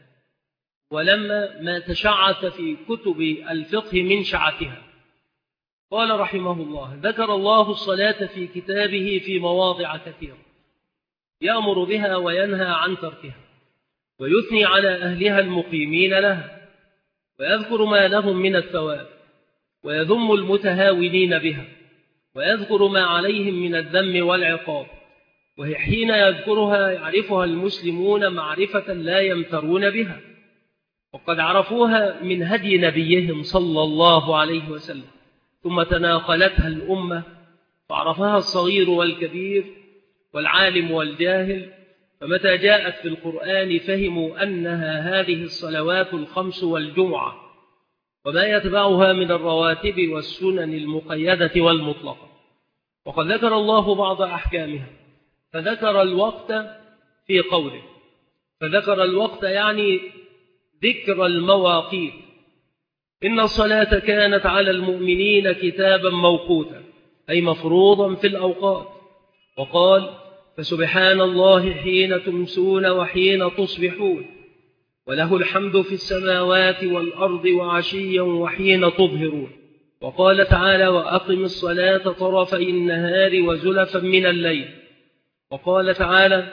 ولما ما تشعث في كتب الفقه من شعتها. قال رحمه الله: ذكر الله الصلاة في كتابه في مواضع كثيرة، يأمر بها وينهى عن تركها، ويثني على أهلها المقيمين لها، ويذكر ما لهم من الثواب، ويذم المتهاونين بها، ويذكر ما عليهم من الذم والعقاب. وهي حين يذكرها يعرفها المسلمون معرفة لا يمترون بها، وقد عرفوها من هدي نبيهم صلى الله عليه وسلم، ثم تناقلتها الأمة فعرفها الصغير والكبير والعالم والجاهل، فمتى جاءت في القرآن فهموا أنها هذه الصلوات الخمس والجمعة وما يتبعها من الرواتب والسنن المقيدة والمطلقة. وقد ذكر الله بعض أحكامها، فذكر الوقت في قوله، فذكر الوقت يعني ذكر المواقيت: إن الصلاة كانت على المؤمنين كتابا موقوتا، أي مفروضا في الأوقات. وقال: فسبحان الله حين تمسون وحين تصبحون، وله الحمد في السماوات والأرض وعشيا وحين تظهرون. وقال تعالى: وأقم الصلاة طرفي النهار وزلفا من الليل. وقال تعالى: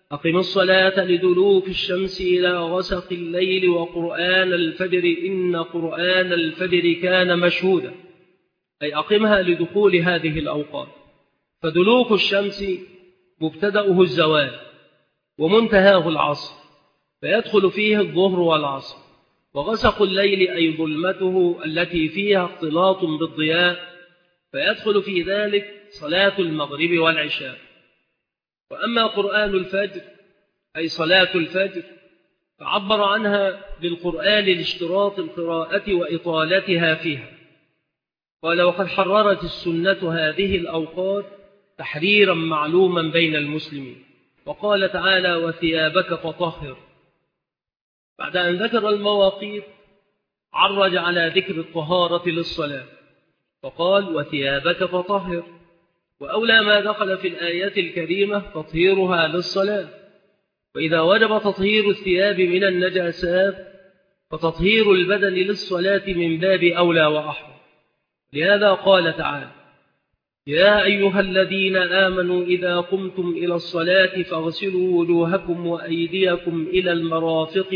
أقم الصلاة لدلوك الشمس إلى غسق الليل وقرآن الفجر إن قرآن الفجر كان مشهودا، أي أقمها لدخول هذه الأوقات. فدلوك الشمس مبتدأه الزوال ومنتهاه العصر، فيدخل فيه الظهر والعصر. وغسق الليل أي ظلمته التي فيها اختلاط بالضياء، فيدخل في ذلك صلاة المغرب والعشاء. وأما قرآن الفجر أي صلاة الفجر، فعبر عنها بالقرآن لاشتراط القراءة وإطالتها فيها. قال: وقد حررت السنة هذه الأوقات تحريرا معلوما بين المسلمين. وقال تعالى: وثيابك فطهر. بعد أن ذكر المواقيت عرج على ذكر الطهارة للصلاة، فقال: وثيابك فطهر. وأولى ما دخل في الآيات الكريمة تطهيرها للصلاة. وإذا وجب تطهير الثياب من النجاسات فتطهير البدن للصلاة من باب أولى وأحرى. لهذا قال تعالى: يا أيها الذين آمنوا إذا قمتم إلى الصلاة فاغسلوا وجوهكم وأيديكم إلى المرافق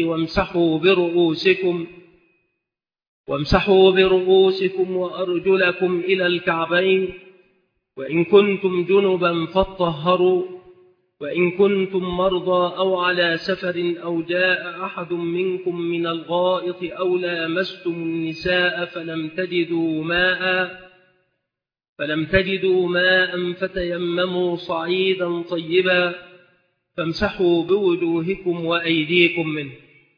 وامسحوا برؤوسكم وأرجلكم إلى الكعبين، وإن كنتم جنبا فاطهروا، وإن كنتم مرضى أو على سفر أو جاء أحد منكم من الغائط أو لامستم النساء فلم تجدوا ماء فتيمموا صعيدا طيبا فامسحوا بوجوهكم وأيديكم منه.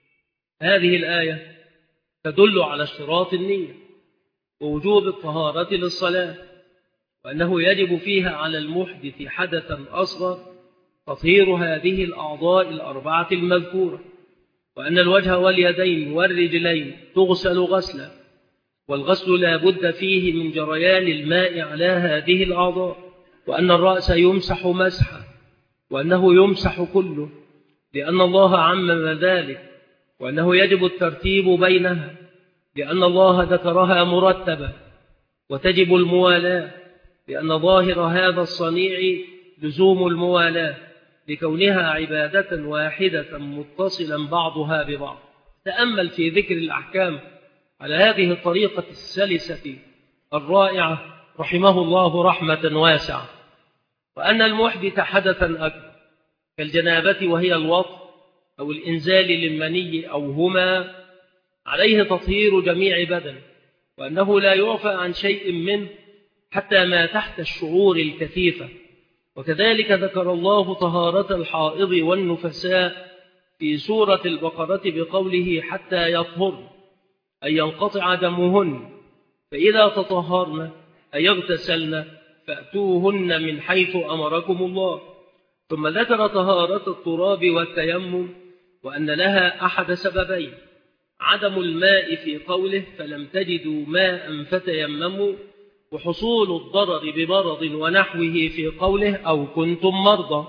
هذه الآية تدل على اشتراط النية ووجوب الطهارة للصلاة، وأنه يجب فيها على المحدث حدثا أصغر تطهير هذه الأعضاء الأربعة المذكورة، وأن الوجه واليدين والرجلين تغسل غسلا، والغسل لا بد فيه من جريان الماء على هذه الأعضاء، وأن الرأس يمسح مسحا، وأنه يمسح كله لأن الله عمم ذلك، وأنه يجب الترتيب بينها لأن الله ذكرها مرتبة، وتجب الموالاة لأن ظاهر هذا الصنيع لزوم الموالاة لكونها عبادة واحدة متصلا بعضها ببعض. تأمل في ذكر الأحكام على هذه الطريقة السلسة الرائعة رحمه الله رحمة واسعة. وأن المحدث حدثا أكبر كالجنابة وهي الوطء أو الإنزال للمني أو هما عليه تطهير جميع بدن، وأنه لا يعفى عن شيء منه حتى ما تحت الشعور الكثيفة. وكذلك ذكر الله طهارة الحائض والنفساء في سورة البقرة بقوله حتى يطهرن أي ينقطع دمهن، فإذا تطهرن أي اغتسلن فأتوهن من حيث أمركم الله. ثم ذكر طهارة التراب والتيمم وأن لها أحد سببين: عدم الماء في قوله فلم تجدوا ماء فتيمموا، وحصول الضرر بمرض ونحوه في قوله أو كنتم مرضى.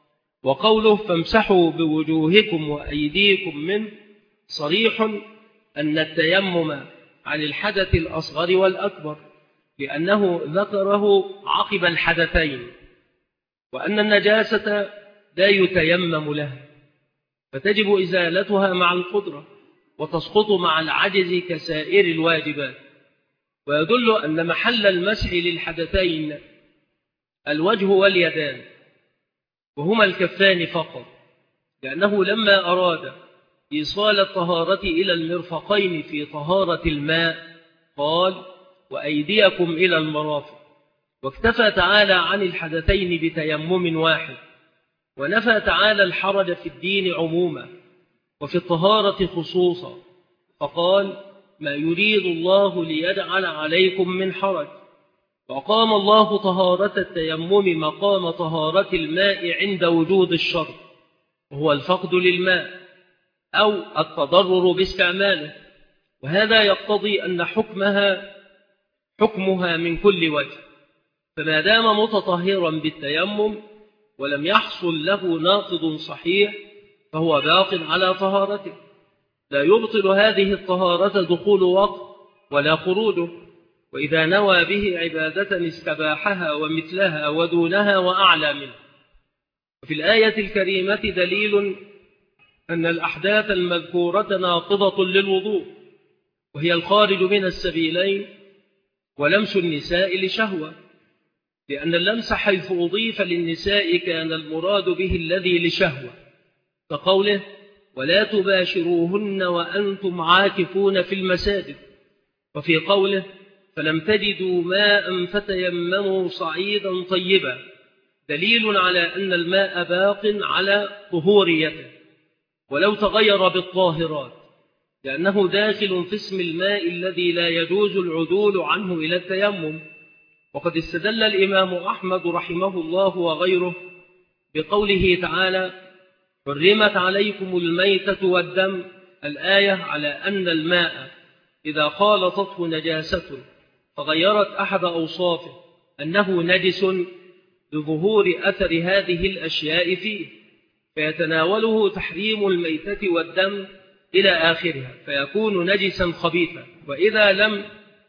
وقوله فامسحوا بوجوهكم وأيديكم منه صريح أن التيمم عن الحدث الأصغر والأكبر، لأنه ذكره عقب الحدثين، وأن النجاسة لا يتيمم لها فتجب إزالتها مع القدرة وتسقط مع العجز كسائر الواجبات. ويدل أن محل المسح للحدثين الوجه واليدان وهما الكفان فقط، لأنه لما أراد إيصال الطهارة إلى المرفقين في طهارة الماء قال وأيديكم إلى المرافق، واكتفى تعالى عن الحدثين بتيمم واحد، ونفى تعالى الحرج في الدين عموما وفي الطهارة خصوصا، فقال ما يريد الله ليجعل عليكم من حرج. وقام الله طهارة التيمم مقام طهارة الماء عند وجود الشرط، وهو الفقد للماء أو التضرر باستعماله، وهذا يقتضي أن حكمها من كل وجه. فما دام متطهرا بالتيمم ولم يحصل له ناقض صحيح فهو باق على طهارته، لا يبطل هذه الطهارة دخول وقت ولا خروجه، وإذا نوى به عبادة استباحها ومثلها ودونها وأعلى منه. وفي الآية الكريمة دليل أن الأحداث المذكورة ناقضة للوضوء، وهي الخارج من السبيلين ولمس النساء لشهوة، لأن اللمس حيث أضيف للنساء كان المراد به الذي لشهوة، كقوله ولا تباشروهن وأنتم عاكفون في المساجد، وفي قوله فلم تجدوا ماء فتيمموا صعيدا طيبا، دليل على أن الماء باق على طهوريته ولو تغير بالطاهرات، لأنه داخل في اسم الماء الذي لا يجوز العدول عنه إلى التيمم. وقد استدل الإمام أحمد رحمه الله وغيره بقوله تعالى حرمت عليكم الميتة والدم، الآية على أن الماء إذا خالطته نجاسة فغيرت أحد أوصافه أنه نجس لظهور أثر هذه الأشياء فيه، فيتناوله تحريم الميتة والدم إلى آخرها فيكون نجسا خبيثا. وإذا لم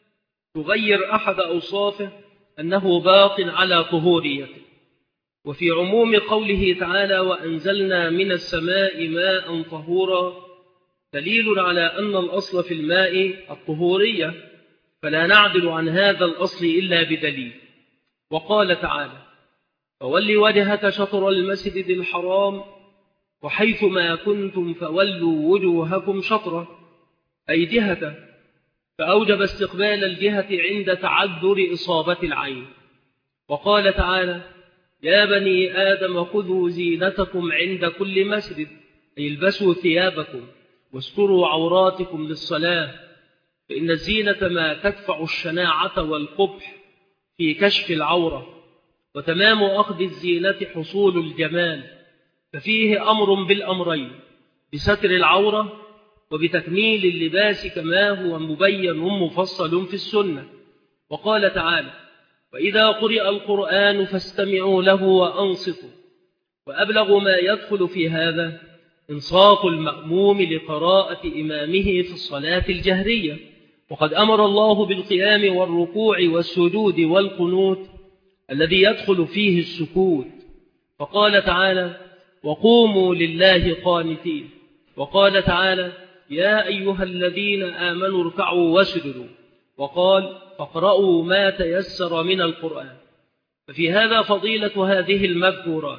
تغير أحد أوصافه أنه باق على طهوريته. وفي عموم قوله تعالى وأنزلنا من السماء ماء طهورا دليل على أن الأصل في الماء الطهورية، فلا نعدل عن هذا الأصل إلا بدليل. وقال تعالى فول وجهك شطر المسجد الحرام وحيث ما كنتم فولوا وجوهكم شطره، أي جهته، فأوجب استقبال الجهة عند تعذر إصابة العين. وقال تعالى يا بني آدم خذوا زينتكم عند كل مسجد، أي البسوا ثيابكم واستروا عوراتكم للصلاة، فإن الزينة ما تدفع الشناعة والقبح في كشف العورة، وتمام أخذ الزينة حصول الجمال، ففيه أمر بالأمرين بستر العورة وبتكميل اللباس كما هو مبين مفصل في السنة. وقال تعالى وإذا قرئ القرآن فاستمعوا له وأنصتوا، وأبلغ ما يدخل في هذا إنصات المأموم لقراءة إمامه في الصلاة الجهرية، وقد أمر الله بالقيام والركوع والسجود والقنوت الذي يدخل فيه السكوت، فقال تعالى وقوموا لله قانتين. وقال تعالى يا أيها الذين آمنوا اركعوا واسجدوا، وقال فاقرأوا ما تيسر من القرآن. ففي هذا فضيلة هذه المذكورات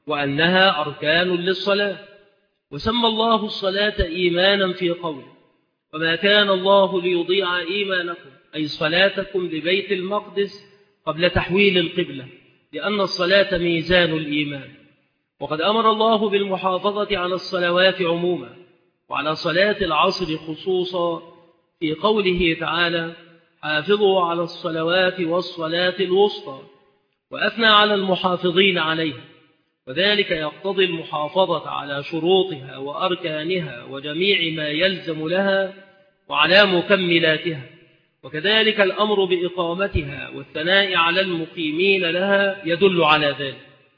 وأنها أركان للصلاة. وسمى الله الصلاة إيمانا في قوله وما كان الله ليضيع إيمانكم، أي صلاتكم لبيت المقدس قبل تحويل القبلة، لأن الصلاة ميزان الإيمان. وقد أمر الله بالمحافظة على الصلوات عموما وعلى صلاة العصر خصوصا في قوله تعالى حافظوا على الصلوات والصلاة الوسطى، وأثنى على المحافظين عليها، وذلك يقتضي المحافظة على شروطها وأركانها وجميع ما يلزم لها وعلى مكملاتها، وكذلك الأمر بإقامتها والثناء على المقيمين لها يدل على ذلك،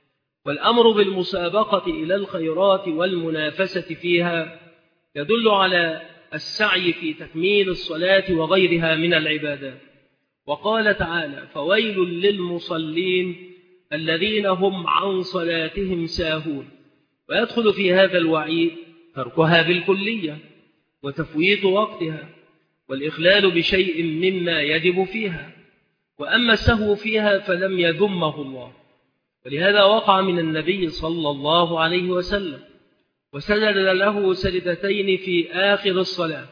والأمر بالمسابقة إلى الخيرات والمنافسة فيها يدل على السعي في تكميل الصلاة وغيرها من العبادات. وقال تعالى فويل للمصلين الذين هم عن صلاتهم ساهون، ويدخل في هذا الوعيد تركها بالكلية وتفويت وقتها والإخلال بشيء مما يجب فيها، وأما السهو فيها فلم يذمه الله، ولهذا وقع من النبي صلى الله عليه وسلم وسجد له سجدتين في آخر الصلاة،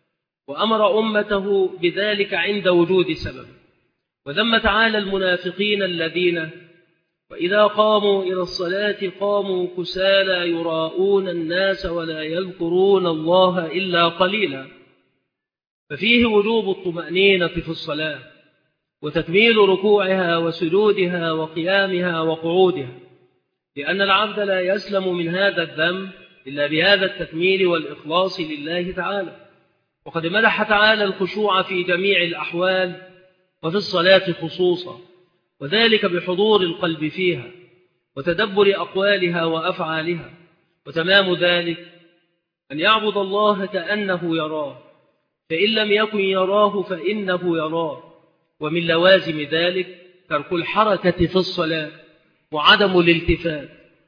وأمر أمته بذلك عند وجود سبب. وذم تعالى المنافقين الذين وإذا قاموا إلى الصلاة قاموا كسالى يراءون الناس ولا يذكرون الله إلا قليلا، ففيه وجوب الطمأنينة في الصلاة وتكميل ركوعها وسجودها وقيامها وقعودها، لأن العبد لا يسلم من هذا الذنب إلا بهذا التكميل والإخلاص لله تعالى. وقد مدح تعالى الخشوع في جميع الأحوال وفي الصلاة خصوصا، وذلك بحضور القلب فيها وتدبر أقوالها وأفعالها، وتمام ذلك أن يعبد الله كأنه يراه، فإن لم يكن يراه فإنه يراه. ومن لوازم ذلك ترك الحركة في الصلاة وعدم الالتفات،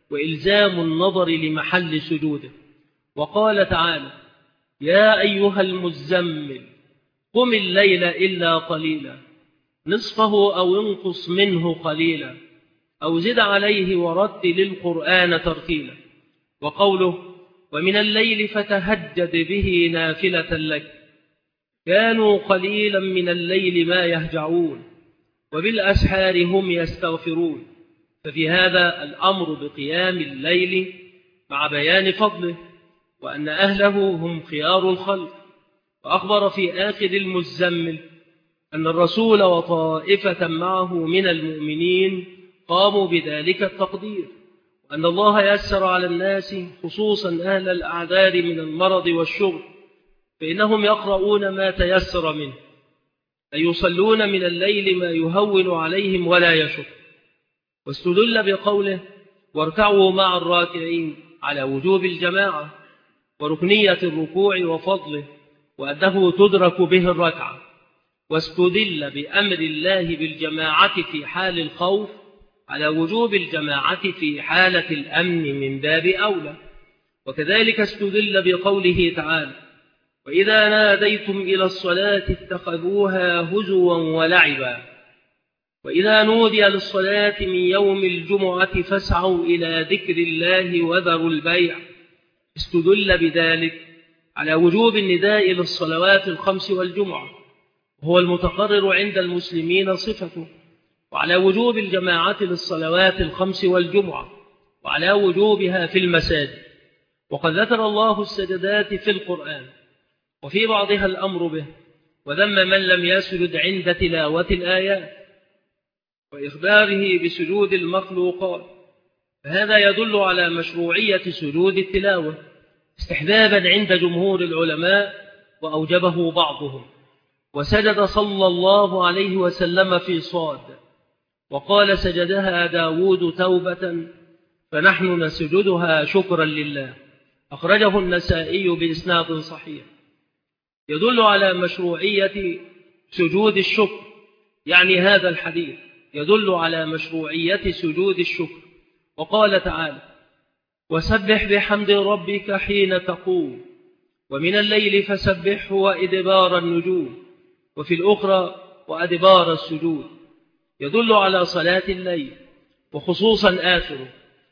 وإلزام النظر لمحل سجوده. وقال تعالى: يا أيها المزمل قم الليل إلا قليلا نصفه أو انقص منه قليلا أو زد عليه ورتل القرآن ترتيلا. وقوله: ومن الليل فتهجد به نافلة لك كانوا قليلا من الليل ما يهجعون وبالأسحار هم يستغفرون. ففي هذا الأمر بقيام الليل مع بيان فضله وأن أهله هم خيار الخلق. وأخبر في آخر المزمل أن الرسول وطائفة معه من المؤمنين قاموا بذلك التقدير، وأن الله يسر على الناس خصوصا أهل الأعذار من المرض والشغل فإنهم يقرؤون ما تيسر منه، أي يصلون من الليل ما يهون عليهم ولا يشق. واستدل بقوله: واركعوا مع الراكعين على وجوب الجماعة وركنية الركوع وفضله وأنه تدرك به الركعة. واستدل بأمر الله بالجماعة في حال الخوف على وجوب الجماعة في حالة الأمن من باب أولى. وكذلك استدل بقوله تعالى: وإذا ناديتم إلى الصلاة اتخذوها هزوا ولعبا وإذا نودي للصلاة من يوم الجمعة فاسعوا إلى ذكر الله وذروا البيع. استدل بذلك على وجوب النداء للصلوات الخمس والجمعة وهو المتقرر عند المسلمين صفته، وعلى وجوب الجماعة للصلوات الخمس والجمعة وعلى وجوبها في المساجد. وقد ذكر الله السجدات في القرآن وفي بعضها الأمر به وذم من لم يسجد عند تلاوة الآيات وإخباره بسجود المخلوقات، فهذا يدل على مشروعية سجود التلاوة استحبابا عند جمهور العلماء وأوجبه بعضهم. وسجد صلى الله عليه وسلم في صاد وقال: سجدها داود توبة فنحن نسجدها شكرا لله. أخرجه النسائي بإسناد صحيح. يدل على مشروعية سجود الشكر، يعني هذا الحديث يدل على مشروعية سجود الشكر. وقال تعالى: وسبح بحمد ربك حين تقوم ومن الليل فسبحه وإدبار النجوم، وفي الأخرى وأدبار السجود، يدل على صلاة الليل وخصوصا آخره،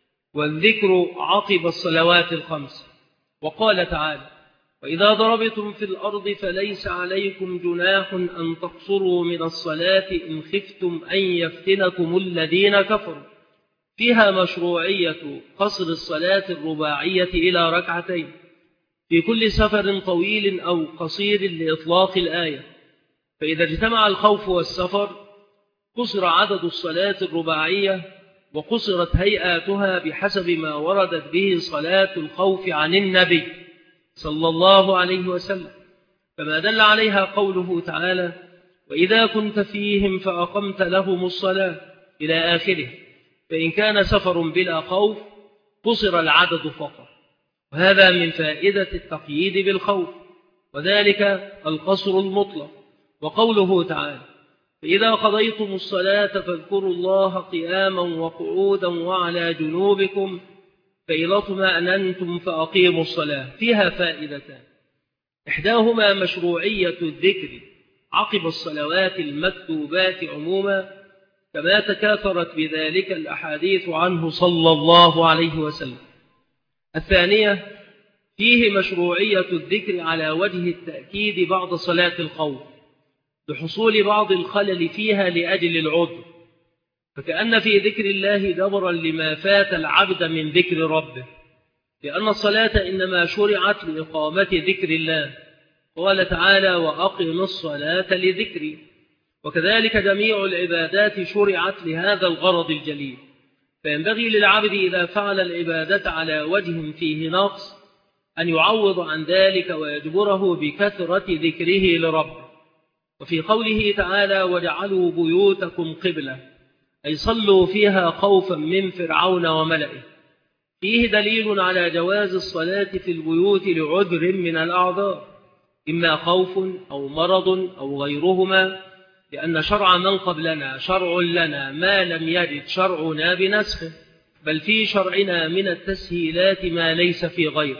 والذكر عقب الصلوات الخمس. وقال تعالى: وإذا ضربتم في الأرض فليس عليكم جناح أن تقصروا من الصلاة إن خفتم أن يفتنكم الذين كفروا. فيها مشروعية قصر الصلاة الرباعية إلى ركعتين في كل سفر طويل أو قصير لإطلاق الآية، فإذا اجتمع الخوف والسفر قصر عدد الصلاة الرباعية وقصرت هيئاتها بحسب ما وردت به صلاة الخوف عن النبي صلى الله عليه وسلم، كما دل عليها قوله تعالى: وإذا كنت فيهم فأقمت لهم الصلاة إلى آخره. فإن كان سفر بلا خوف قصر العدد فقط، وهذا من فائدة التقييد بالخوف، وذلك القصر المطلق. وقوله تعالى: فإذا قضيتم الصلاة فاذكروا الله قياما وقعودا وعلى جنوبكم فإذا اطمأننتم فأقيموا الصلاة. فيها فائدتان: إحداهما مشروعية الذكر عقب الصلوات المكتوبات عموما كما تكاثرت بذلك الأحاديث عنه صلى الله عليه وسلم. الثانية فيه مشروعية الذكر على وجه التأكيد بعد صلاة الخوف لحصول بعض الخلل فيها لأجل العذر، فكأن في ذكر الله دبرا لما فات العبد من ذكر ربه، لأن الصلاة إنما شرعت لإقامة ذكر الله. قال تعالى: وأقم الصلاة لذكري. وكذلك جميع العبادات شرعت لهذا الغرض الجليل، فينبغي للعبد إذا فعل العبادة على وجه فيه نقص أن يعوض عن ذلك ويجبره بكثرة ذكره لربه. وفي قوله تعالى: وجعلوا بيوتكم قبلة، أي صلوا فيها خوفا من فرعون وملئه، فيه دليل على جواز الصلاة في البيوت لعذر من الأعذار، إما خوف أو مرض أو غيرهما، لأن شرع من قبلنا شرع لنا ما لم يرد شرعنا بنسخه. بل في شرعنا من التسهيلات ما ليس في غيره.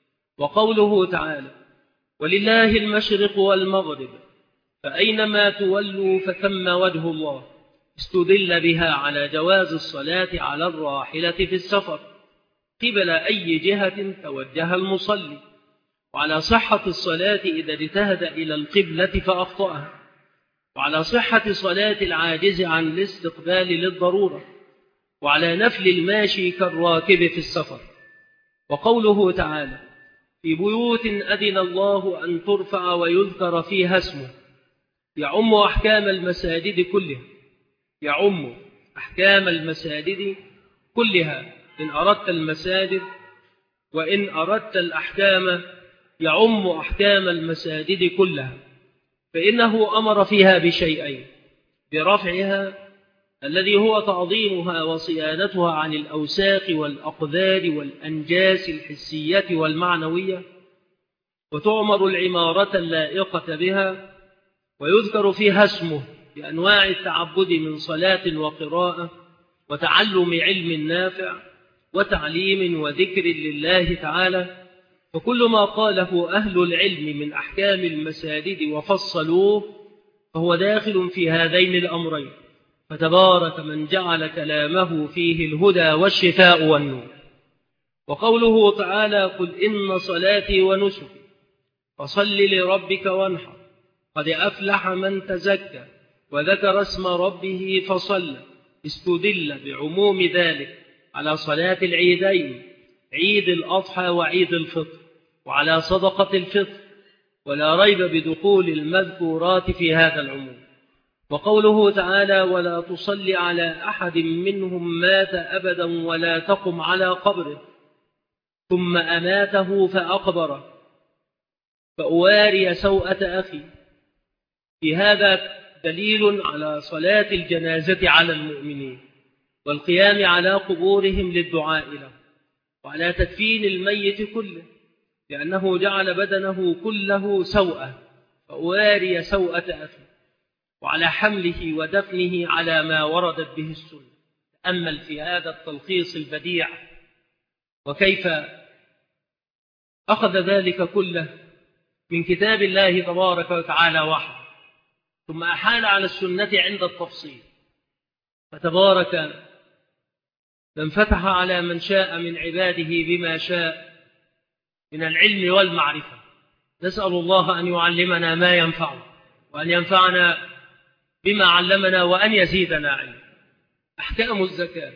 وقوله تعالى: ولله المشرق والمغرب فأينما تولوا فثم وجه الله، استدل بها على جواز الصلاة على الراحلة في السفر قبل أي جهة توجه المصلي، وعلى صحة الصلاة إذا اجتهد إلى القبلة فأخطأها، وعلى صحة صلاة العاجز عن الاستقبال للضرورة، وعلى نفل الماشي كالراكب في السفر. وقوله تعالى: في بيوت أذن الله أن ترفع ويذكر فيها اسمه، يعم أحكام المساجد كلها، يعم أحكام المساجد كلها إن أردت المساجد، وإن أردت الأحكام يعم أحكام المساجد كلها، فإنه أمر فيها بشيئين: برفعها الذي هو تعظيمها وصيانتها عن الأوساخ والأقذار والأنجاس الحسية والمعنوية، وتعمر العمارة اللائقة بها، ويذكر فيها اسمه بأنواع التعبد من صلاة وقراءة وتعلم علم نافع وتعليم وذكر لله تعالى. فكل ما قاله أهل العلم من أحكام المساجد وفصلوه فهو داخل في هذين الأمرين، فتبارك من جعل كلامه فيه الهدى والشفاء والنور. وقوله تعالى: قل إن صلاتي ونسكي فصل لربك وانحر قد أفلح من تزكى وذكر اسم ربه فصلى، استدل بعموم ذلك على صلاة العيدين، عيد الأضحى وعيد الفطر، وعلى صدقة الفطر، ولا ريب بدخول المذكورات في هذا العموم. وقوله تعالى: ولا تصل على أحد منهم مات أبدا ولا تقم على قبره ثم أماته فأقبره فأواري سوءة أخي، في هذا دليل على صلاة الجنازة على المؤمنين والقيام على قبورهم للدعاء له، وعلى تدفين الميت كله، لأنه جعل بدنه كله سوءة فأواري سوءة أخي، وعلى حمله ودفنه على ما وردت به السنة. تأمل في هذا التلخيص البديع، وكيف أخذ ذلك كله من كتاب الله تبارك وتعالى وحده، ثم أحال على السنة عند التفصيل. فتبارك من فتح على من شاء من عباده بما شاء من العلم والمعرفة. نسأل الله أن يعلمنا ما ينفعنا، وأن ينفعنا بما علمنا، وأن يزيدنا علما. أحكام الزكاة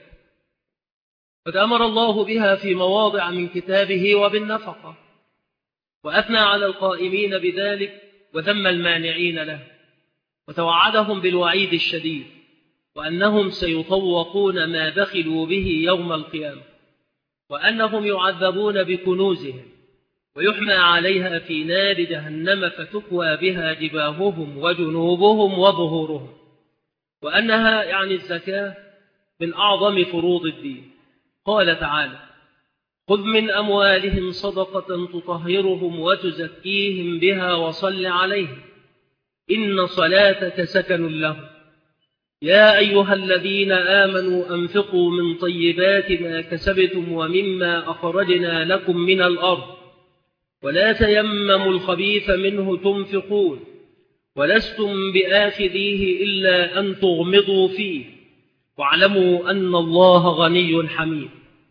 قد أمر الله بها في مواضع من كتابه وبالنفقة، وأثنى على القائمين بذلك وذم المانعين له، وتوعدهم بالوعيد الشديد، وأنهم سيطوقون ما بخلوا به يوم القيامة، وأنهم يعذبون بكنوزهم ويحمى عليها في نار جهنم فتكوى بها جباههم وجنوبهم وظهورهم، وأنها يعني الزكاة من أعظم فروض الدين. قال تعالى: خذ من أموالهم صدقة تطهرهم وتزكيهم بها وصل عليهم إن صلاتك سكن لهم. يا أيها الذين آمنوا أنفقوا من طيبات ما كسبتم ومما أخرجنا لكم من الأرض ولا تيمموا الخبيث منه تنفقون ولستم بآخذيه إلا أن تغمضوا فيه واعلموا أن الله غني حميد.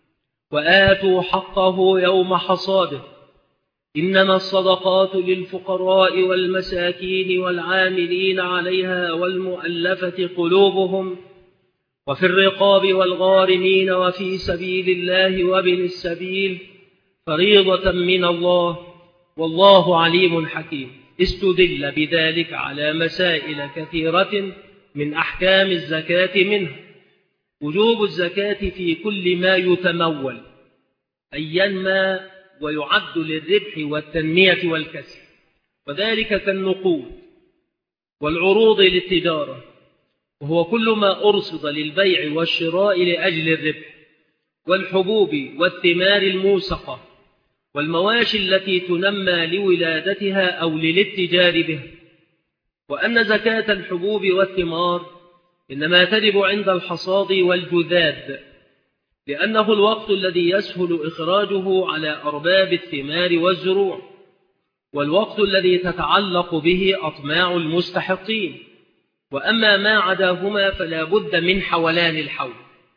وآتوا حقه يوم حصاده إنما الصدقات للفقراء والمساكين والعاملين عليها والمؤلفة قلوبهم وفي الرقاب والغارمين وفي سبيل الله وابن السبيل فريضة من الله والله عليم حكيم. استدل بذلك على مسائل كثيرة من أحكام الزكاة، منها وجوب الزكاة في كل ما يتمول أي ينمى ويعد للربح والتنمية والكسب، وذلك كالنقود والعروض للتجارة، وهو كل ما أرصد للبيع والشراء لأجل الربح، والحبوب والثمار الموسقة والمواشي التي تنمى لولادتها أو للاتجار به. وأن زكاة الحبوب والثمار إنما تجب عند الحصاد والجذاذ، لأنه الوقت الذي يسهل إخراجه على أرباب الثمار والزروع، والوقت الذي تتعلق به أطماع المستحقين. وأما ما عداهما فلا بد من حولان الحول.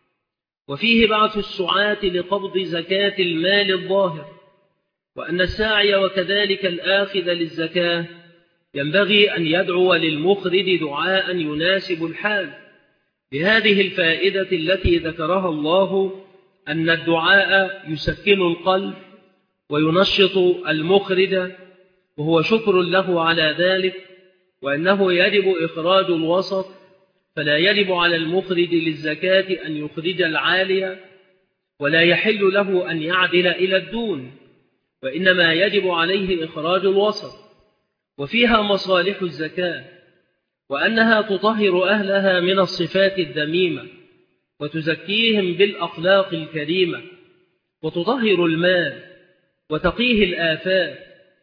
وفيه بعث السعاة لقبض زكاة المال الظاهر، وأن الساعي وكذلك الآخذ للزكاة ينبغي أن يدعو للمخرج دعاء يناسب الحال، بهذه الفائدة التي ذكرها الله، أن الدعاء يسكن القلب وينشط المخرج، وهو شكر له على ذلك، وأنه يجب إخراج الوسط، فلا يجب على المخرج للزكاة أن يخرج العالية، ولا يحل له أن يعدل إلى الدون، وإنما يجب عليه إخراج الوسط. وفيها مصالح الزكاة، وأنها تطهر أهلها من الصفات الذميمة، وتزكيهم بالأخلاق الكريمة، وتطهر المال وتقيه الآفات،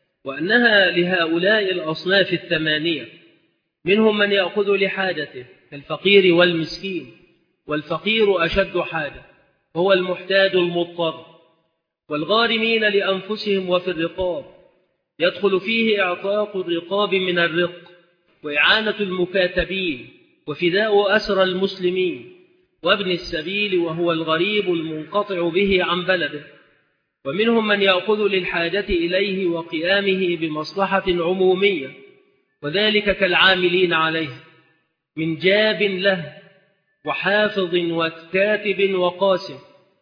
وأنها لهؤلاء الأصناف الثمانية، منهم من يأخذ لحاجته كالفقير والمسكين، والفقير أشد حاجة هو المحتاج المضطر، والغارمين لأنفسهم وفي الرقاب، يدخل فيه إعطاق الرقاب من الرق، وإعانة المكاتبين، وفداء أسرى المسلمين، وابن السبيل وهو الغريب المنقطع به عن بلده. ومنهم من يأخذ للحاجة إليه وقيامه بمصلحة عمومية، وذلك كالعاملين عليه من جاب له وحافظ وكاتب وقاسم،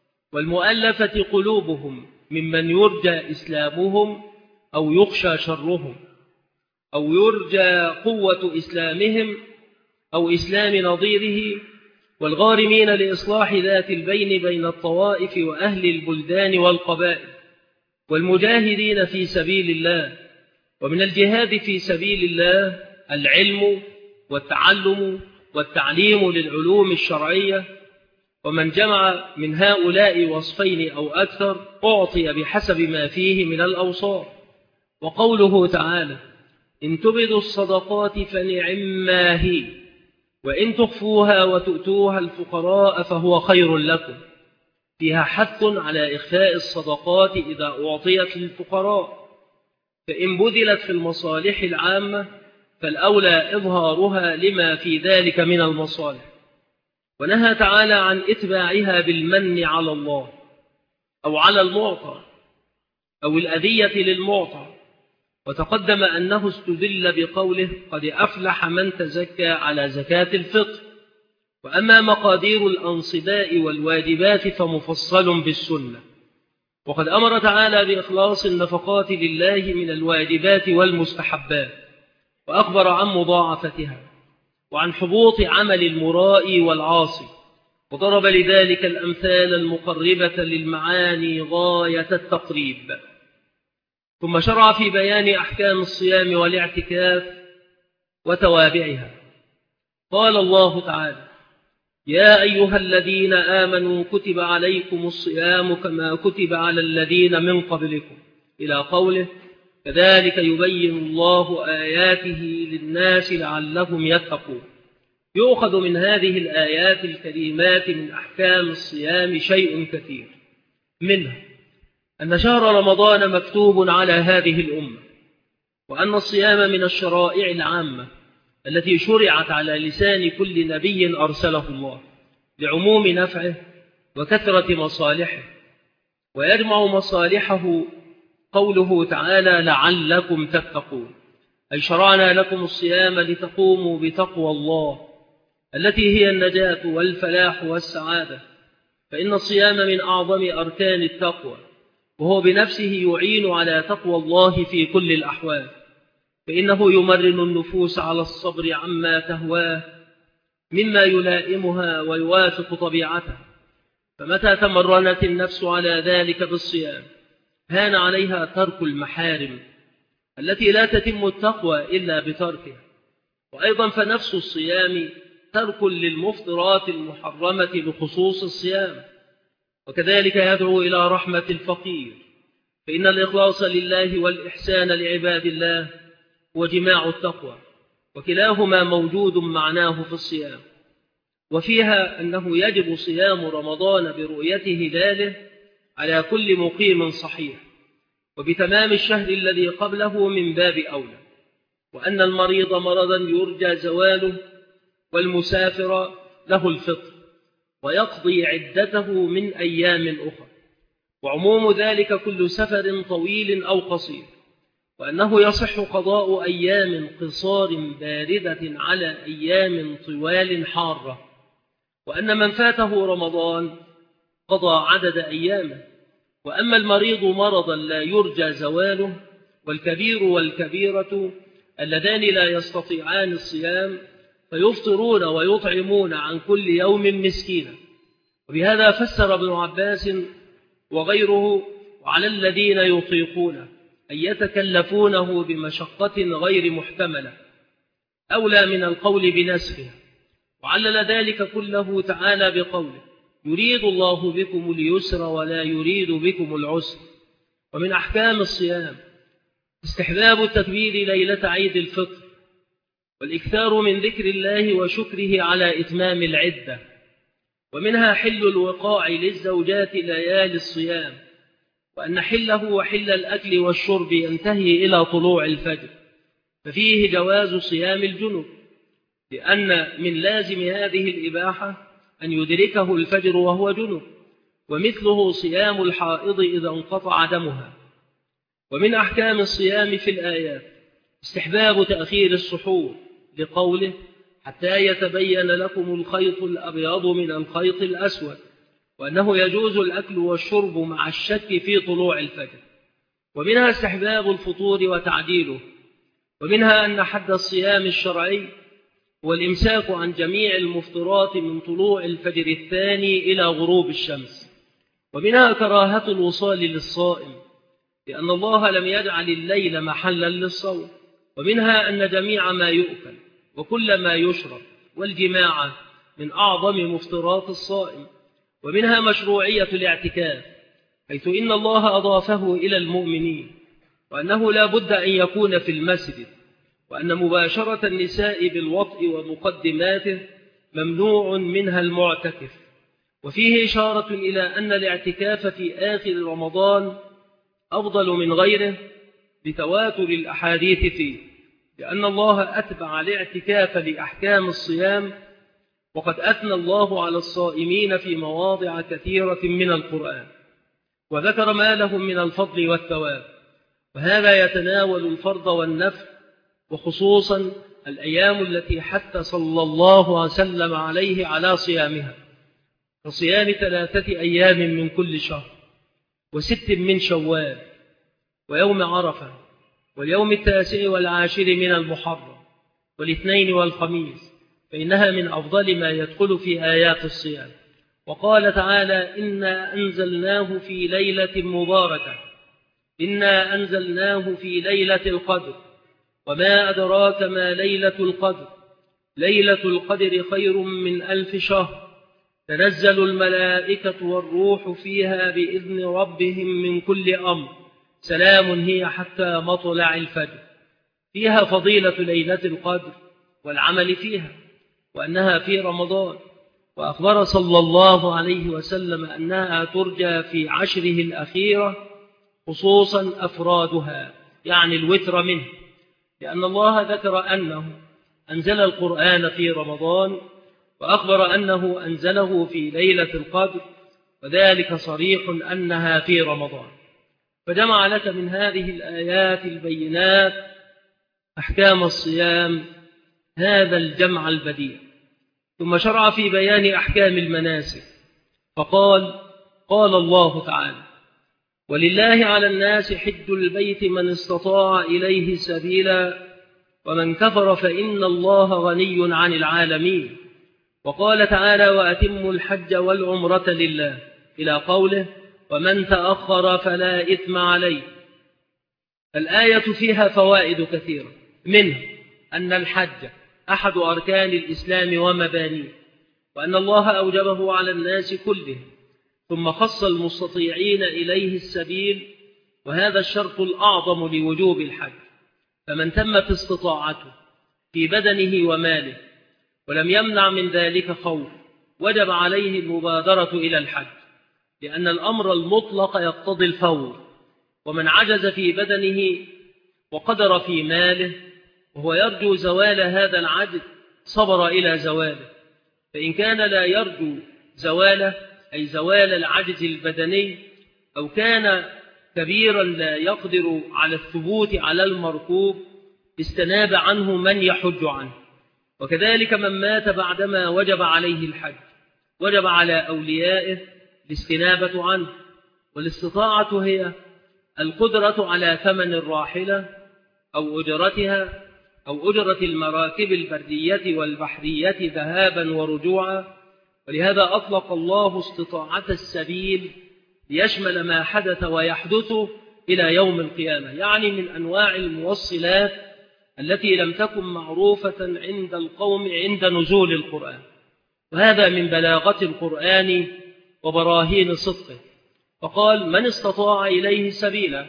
والمؤلفة قلوبهم ممن يرجى إسلامهم أو يخشى شرهم، أو يرجى قوة إسلامهم أو إسلام نظيره، والغارمين لإصلاح ذات البين بين الطوائف وأهل البلدان والقبائل، والمجاهدين في سبيل الله. ومن الجهاد في سبيل الله العلم والتعلم والتعليم للعلوم الشرعية، ومن جمع من هؤلاء وصفين أو أكثر أعطي بحسب ما فيه من الأوصاف. وقوله تعالى: إن تبدوا الصدقات فنعما هي، وإن تخفوها وتؤتوها الفقراء فهو خير لكم، فيها حث على إخفاء الصدقات إذا أعطيت للفقراء، فإن بذلت في المصالح العامة فالأولى إظهارها لما في ذلك من المصالح. ونهى تعالى عن إتباعها بالمن على الله أو على المعطى أو الأذية للمعطى، وتقدم أنه استدل بقوله: قد أفلح من تزكى على زكاة الفطر. وأما مقادير الأنصباء والواجبات فمفصل بالسنة، وقد أمر تعالى بإخلاص النفقات لله من الواجبات والمستحبات، وأخبر عن مضاعفتها وعن حبوط عمل المرائي والعاصي، وضرب لذلك الأمثال المقربة للمعاني غاية التقريب. ثم شرع في بيان أحكام الصيام والاعتكاف وتوابعها. قال الله تعالى: يا أيها الذين آمنوا كتب عليكم الصيام كما كتب على الذين من قبلكم، إلى قوله: كذلك يبين الله آياته للناس لعلهم يتقون. يؤخذ من هذه الآيات الكريمات من أحكام الصيام شيء كثير، منها أن شهر رمضان مكتوب على هذه الأمة، وأن الصيام من الشرائع العامة التي شرعت على لسان كل نبي أرسله الله لعموم نفعه وكثرة مصالحه. ويجمع مصالحه قوله تعالى: لعلكم تتقون، أي شرعنا لكم الصيام لتقوموا بتقوى الله التي هي النجاة والفلاح والسعادة، فإن الصيام من أعظم أركان التقوى، وهو بنفسه يعين على تقوى الله في كل الأحوال، فإنه يمرن النفوس على الصبر عما تهواه مما يلائمها ويوافق طبيعتها، فمتى تمرنت النفس على ذلك بالصيام هان عليها ترك المحارم التي لا تتم التقوى إلا بتركها. وأيضا فنفس الصيام ترك للمفطرات المحرمة بخصوص الصيام، وكذلك يدعو إلى رحمة الفقير، فإن الإخلاص لله والإحسان لعباد الله هو جماع التقوى، وكلاهما موجود معناه في الصيام. وفيها أنه يجب صيام رمضان برؤية هلاله على كل مقيم صحيح، وبتمام الشهر الذي قبله من باب أولى، وأن المريض مرضا يرجى زواله والمسافر له الفطر ويقضي عدته من أيام أخرى، وعموم ذلك كل سفر طويل أو قصير، وأنه يصح قضاء أيام قصار باردة على أيام طوال حارة، وأن من فاته رمضان قضى عدد أيامه. وأما المريض مرضا لا يرجى زواله والكبير والكبيرة اللذان لا يستطيعان الصيام فيفطرون ويطعمون عن كل يوم مسكينا. وبهذا فسر ابن عباس وغيره وعلى الذين يطيقونه أن يتكلفونه بمشقة غير محتملة أولى من القول بنسخها، وعلل ذلك كله تعالى بقوله يريد الله بكم اليسر ولا يريد بكم العسر. ومن أحكام الصيام استحباب التكبير ليلة عيد الفطر والإكثار من ذكر الله وشكره على إتمام العدة، ومنها حل الوقاع للزوجات ليالي الصيام، وأن حله وحل الأكل والشرب ينتهي إلى طلوع الفجر، ففيه جواز صيام الجنب، لأن من لازم هذه الإباحة أن يدركه الفجر وهو جنب، ومثله صيام الحائض إذا انقطع دمها. ومن أحكام الصيام في الآيات استحباب تأخير السحور لقوله حتى يتبين لكم الخيط الأبيض من الخيط الأسود، وأنه يجوز الأكل والشرب مع الشك في طلوع الفجر. ومنها استحباب الفطور وتعديله، ومنها أن حد الصيام الشرعي هو الإمساك عن جميع المفطرات من طلوع الفجر الثاني إلى غروب الشمس. ومنها كراهة الوصال للصائم لأن الله لم يجعل الليل محلا للصوم. ومنها أن جميع ما يؤكل وكل ما يشرب والجماع من أعظم مفطرات الصائم. ومنها مشروعية الاعتكاف، حيث إن الله أضافه إلى المؤمنين، وأنه لا بد أن يكون في المسجد، وأن مباشرة النساء بالوطء ومقدماته ممنوع منها المعتكف. وفيه إشارة إلى أن الاعتكاف في آخر رمضان أفضل من غيره بتواتر الأحاديث فيه، لأن الله أتبع الاعتكاف لأحكام الصيام، وقد أثنى الله على الصائمين في مواضع كثيرة من القرآن، وذكر ما لهم من الفضل والثواب، وهذا يتناول الفرض والنفل، وخصوصا الأيام التي حث صلى الله عليه وسلم عليه على صيامها، كصيام 3 أيام من كل شهر، و6 من شوال، ويوم عرفة، واليوم 9 والعاشر من المحرم، والاثنين والخميس، فإنها من أفضل ما يدخل في آيات الصيام. وقال تعالى إنا أنزلناه في ليلة مباركة، إنا أنزلناه في ليلة القدر، وما أدراك ما ليلة القدر، ليلة القدر خير من 1000 شهر، تنزل الملائكة والروح فيها بإذن ربهم من كل أمر، سلام هي حتى مطلع الفجر. فيها فضيلة ليلة القدر والعمل فيها، وأنها في رمضان، وأخبر صلى الله عليه وسلم أنها ترجى في عشره الأخيرة، خصوصا أفرادها يعني الوتر منه، لأن الله ذكر أنه أنزل القرآن في رمضان، وأخبر أنه أنزله في ليلة القدر، وذلك صريح أنها في رمضان. فجمع لك من هذه الآيات البينات أحكام الصيام هذا الجمع البديع، ثم شرع في بيان أحكام المناسك، فقال قال الله تعالى ولله على الناس حج البيت من استطاع إليه سبيلا ومن كفر فإن الله غني عن العالمين. وقال تعالى وأتموا الحج والعمرة لله إلى قوله ومن تأخر فلا إثم عليه. الآية فيها فوائد كثيرة، منه أن الحج أحد أركان الإسلام ومبانيه، وأن الله أوجبه على الناس كلهم، ثم خص المستطيعين إليه السبيل، وهذا الشرط الأعظم لوجوب الحج، فمن تمت استطاعته في بدنه وماله ولم يمنع من ذلك خوف وجب عليه المبادرة إلى الحج، لأن الأمر المطلق يقتضي الفور، ومن عجز في بدنه وقدر في ماله وهو يرجو زوال هذا العجز صبر إلى زواله، فإن كان لا يرجو زواله أي زوال العجز البدني أو كان كبيرا لا يقدر على الثبوت على المركوب استناب عنه من يحج عنه. وكذلك من مات بعدما وجب عليه الحج وجب على أوليائه الاستنابة عنه، والاستطاعة هي القدرة على ثمن الراحلة أو أجرتها أو أجرة المراكب البرية والبحرية ذهابا ورجوعا. ولهذا أطلق الله استطاعة السبيل ليشمل ما حدث ويحدث إلى يوم القيامة، يعني من أنواع الموصلات التي لم تكن معروفة عند القوم عند نزول القرآن. وهذا من بلاغة القرآن وبراهين صدقه، فقال من استطاع إليه سبيلا،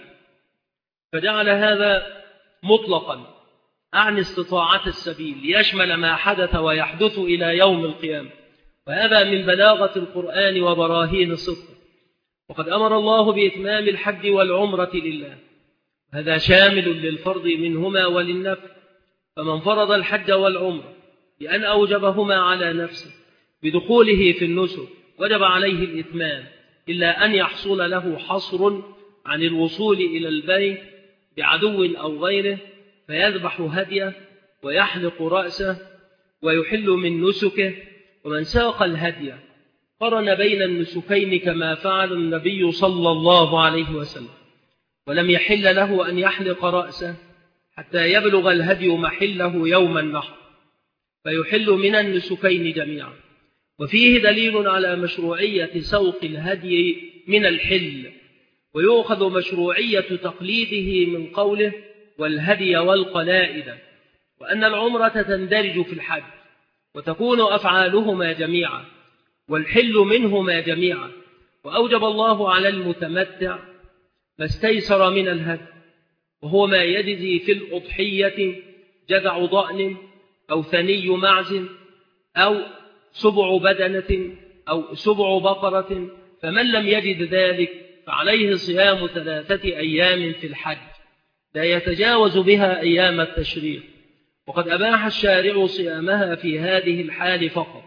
فجعل هذا مطلقا عن استطاعة السبيل ليشمل ما حدث ويحدث إلى يوم القيامة، وهذا من بلاغة القرآن وبراهين صدقه. وقد أمر الله بإتمام الحج والعمرة لله، هذا شامل للفرض منهما وللنفل، فمن فرض الحج والعمرة بأن أوجبهما على نفسه بدخوله في النسك وجب عليه الإتمام، إلا أن يحصل له حصر عن الوصول إلى البيت بعدو أو غيره فيذبح هديه ويحلق رأسه ويحل من نسكه. ومن ساق الهدي قرن بين النسكين كما فعل النبي صلى الله عليه وسلم، ولم يحل له أن يحلق رأسه حتى يبلغ الهدي محله يوم النحر، فيحل من النسكين جميعا. وفيه دليل على مشروعية سوق الهدي من الحل، ويؤخذ مشروعية تقليده من قوله والهدي والقلائد، وأن العمرة تندرج في الحج وتكون أفعالهما جميعا والحل منهما جميعا. وأوجب الله على المتمتع ما استيسر من الهدي، وهو ما يجزي في الأضحية جذع ضأن أو ثني معز أو سبع بدنة أو سبع بقرة، فمن لم يجد ذلك فعليه صيام 3 أيام في الحج لا يتجاوز بها أيام التشريق، وقد أباح الشارع صيامها في هذه الحال فقط،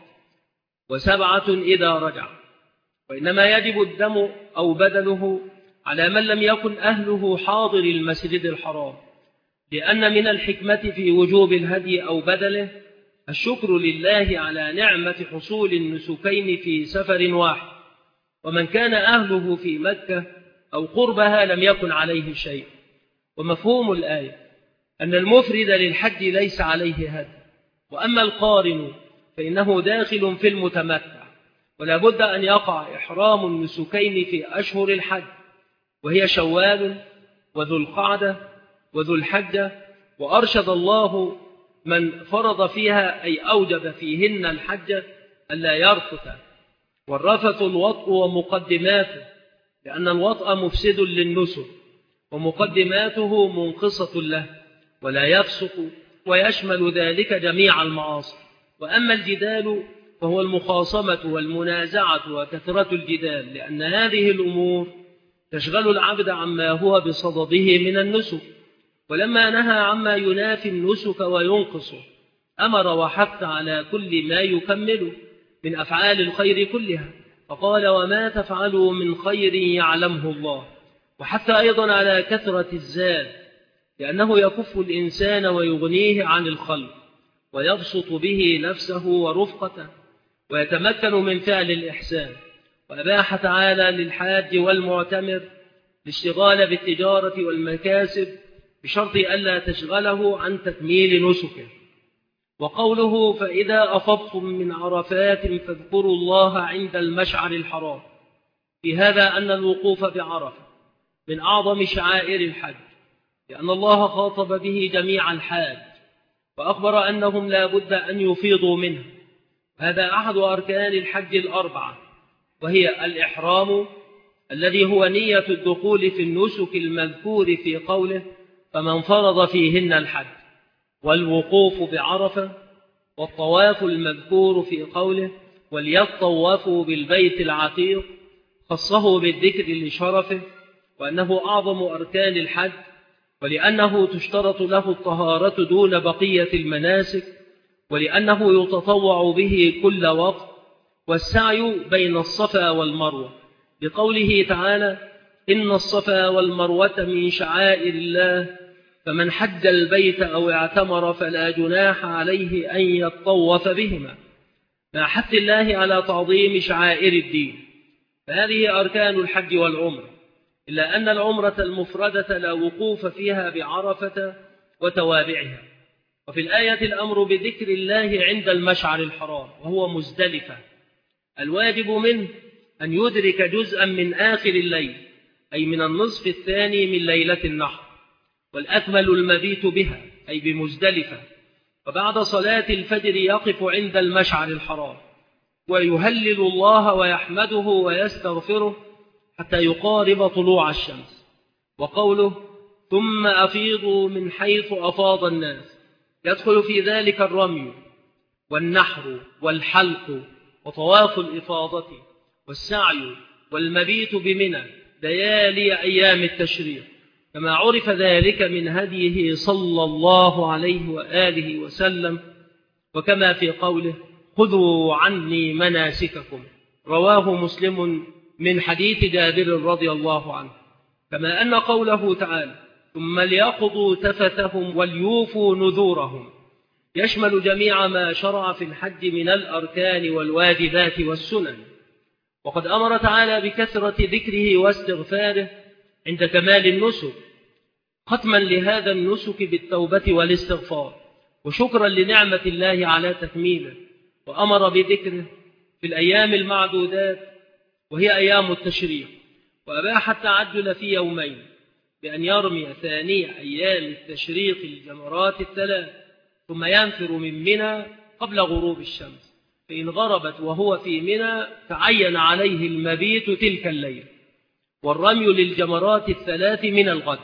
و7 إذا رجع. وإنما يجب الدم أو بدله على من لم يكن أهله حاضر المسجد الحرام، لأن من الحكمة في وجوب الهدي أو بدله الشكر لله على نعمة حصول النسكين في سفر واحد، ومن كان أهله في مكة أو قربها لم يكن عليه شيء. ومفهوم الآية أن المفرد للحج ليس عليه هدي، وأما القارن فإنه داخل في المتمتع، ولا بد أن يقع إحرام النسكين في أشهر الحج، وهي شوال وذو القعدة وذو الحجة. وأرشد الله من فرض فيها أي أوجب فيهن الحج ألا يرفث، والرفث الوطء ومقدماته، لأن الوطء مفسد للنسك ومقدماته منقصة له ولا يفسق، ويشمل ذلك جميع المعاصي. وأما الجدال فهو المخاصمة والمنازعة وكثرة الجدال، لأن هذه الأمور تشغل العبد عما هو بصدده من النسك. ولما نهى عما ينافي النسك وينقصه أمر وحث على كل ما يكمله من أفعال الخير كلها، فقال وما تفعلوا من خير يعلمه الله. وحث أيضا على كثرة الزاد، لأنه يكف الإنسان ويغنيه عن الخلق ويبسط به نفسه ورفقته ويتمكن من فعل الإحسان. وأباح تعالى للحاج والمعتمر الاشتغال بالتجارة والمكاسب بشرط ألا تشغله عن تكميل نسكه. وقوله فإذا أفضتم من عرفات فاذكروا الله عند المشعر الحرام، في هذا أن الوقوف بعرفة من أعظم شعائر الحج، لأن الله خاطب به جميع الحاج وأخبر أنهم لا بد أن يفيضوا منه. هذا أحد أركان الحج 4، وهي الإحرام الذي هو نية الدخول في النسك المذكور في قوله فمن فرض فيهن الحج، والوقوف بعرفة، والطواف المذكور في قوله وليطوفوا بالبيت العتيق خصه بالذكر لشرفه وأنه أعظم أركان الحج، ولأنه تشترط له الطهارة دون بقية المناسك، ولأنه يتطوع به كل وقت، والسعي بين الصفا والمروة بقوله تعالى: إن الصفا والمروة من شعائر الله فمن حج البيت أو اعتمر فلا جناح عليه أن يطوف بهما، مع حث الله على تعظيم شعائر الدين. فهذه أركان الحج والعمرة، إلا أن العمرة المفردة لا وقوف فيها بعرفة وتوابعها. وفي الآية الأمر بذكر الله عند المشعر الحرام وهو مزدلفة، الواجب منه أن يدرك جزءا من آخر الليل، أي من النصف الثاني من ليلة النحر، والأكمل المبيت بها أي بمزدلفة، وبعد صلاة الفجر يقف عند المشعر الحرام ويهلل الله ويحمده ويستغفره حتى يقارب طلوع الشمس. وقوله ثم أفيضوا من حيث أفاض الناس يدخل في ذلك الرمي والنحر والحلق وطواف الإفاضة والسعي والمبيت بمنى ليالي أيام التشريق، كما عرف ذلك من هديه صلى الله عليه وآله وسلم، وكما في قوله خذوا عني مناسككم، رواه مسلم من حديث جابر رضي الله عنه. كما أن قوله تعالى ثم ليقضوا تفثهم وليوفوا نذورهم يشمل جميع ما شرع في الحج من الأركان والواجبات والسنن. وقد أمر تعالى بكثرة ذكره واستغفاره عند كمال النسك، ختما لهذا النسك بالتوبة والاستغفار وشكرا لنعمة الله على تكميله. وأمر بذكره في الأيام المعدودات وهي أيام التشريق، وأباح التعجل في يومين بأن يرمي ثاني أيام التشريق الجمرات الثلاث ثم ينفر من منى قبل غروب الشمس، فإن غربت وهو في منى تعين عليه المبيت تلك الليل، والرمي للجمرات الثلاث من الغد.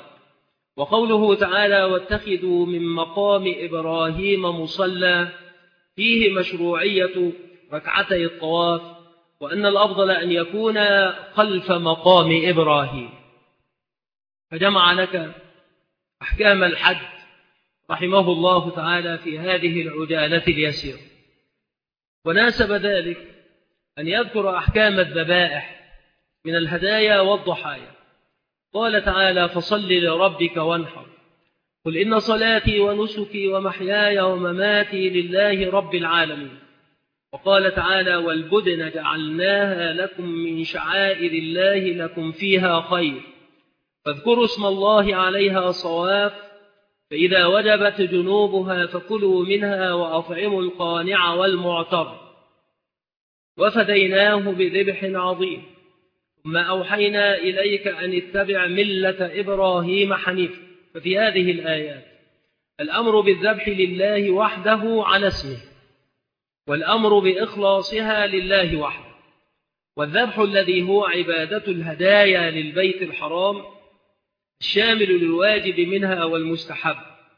وقوله تعالى واتخذوا من مقام إبراهيم مصلى فيه مشروعية ركعتي الطواف، وأن الأفضل أن يكون خلف مقام إبراهيم. فجمع لك أحكام الحج رحمه الله تعالى في هذه العجالة اليسيرة، وناسب ذلك أن يذكر أحكام الذبائح من الهدايا والضحايا. قال تعالى فصل لربك وانحر، قل إن صلاتي ونسكي ومحياي ومماتي لله رب العالمين. وقال تعالى والبدن جعلناها لكم من شعائر الله لكم فيها خير فاذكروا اسم الله عليها صواف، فإذا وجبت جنوبها فكلوا منها وأطعموا القانع والمعتر. وفديناه بذبح عظيم، ثم أوحينا إليك أن اتبع ملة إبراهيم حنيفا. ففي هذه الآيات الأمر بالذبح لله وحده على اسمه، والأمر بإخلاصها لله وحده، والذبح الذي هو عبادة الهدايا للبيت الحرام الشامل للواجب منها والمستحب،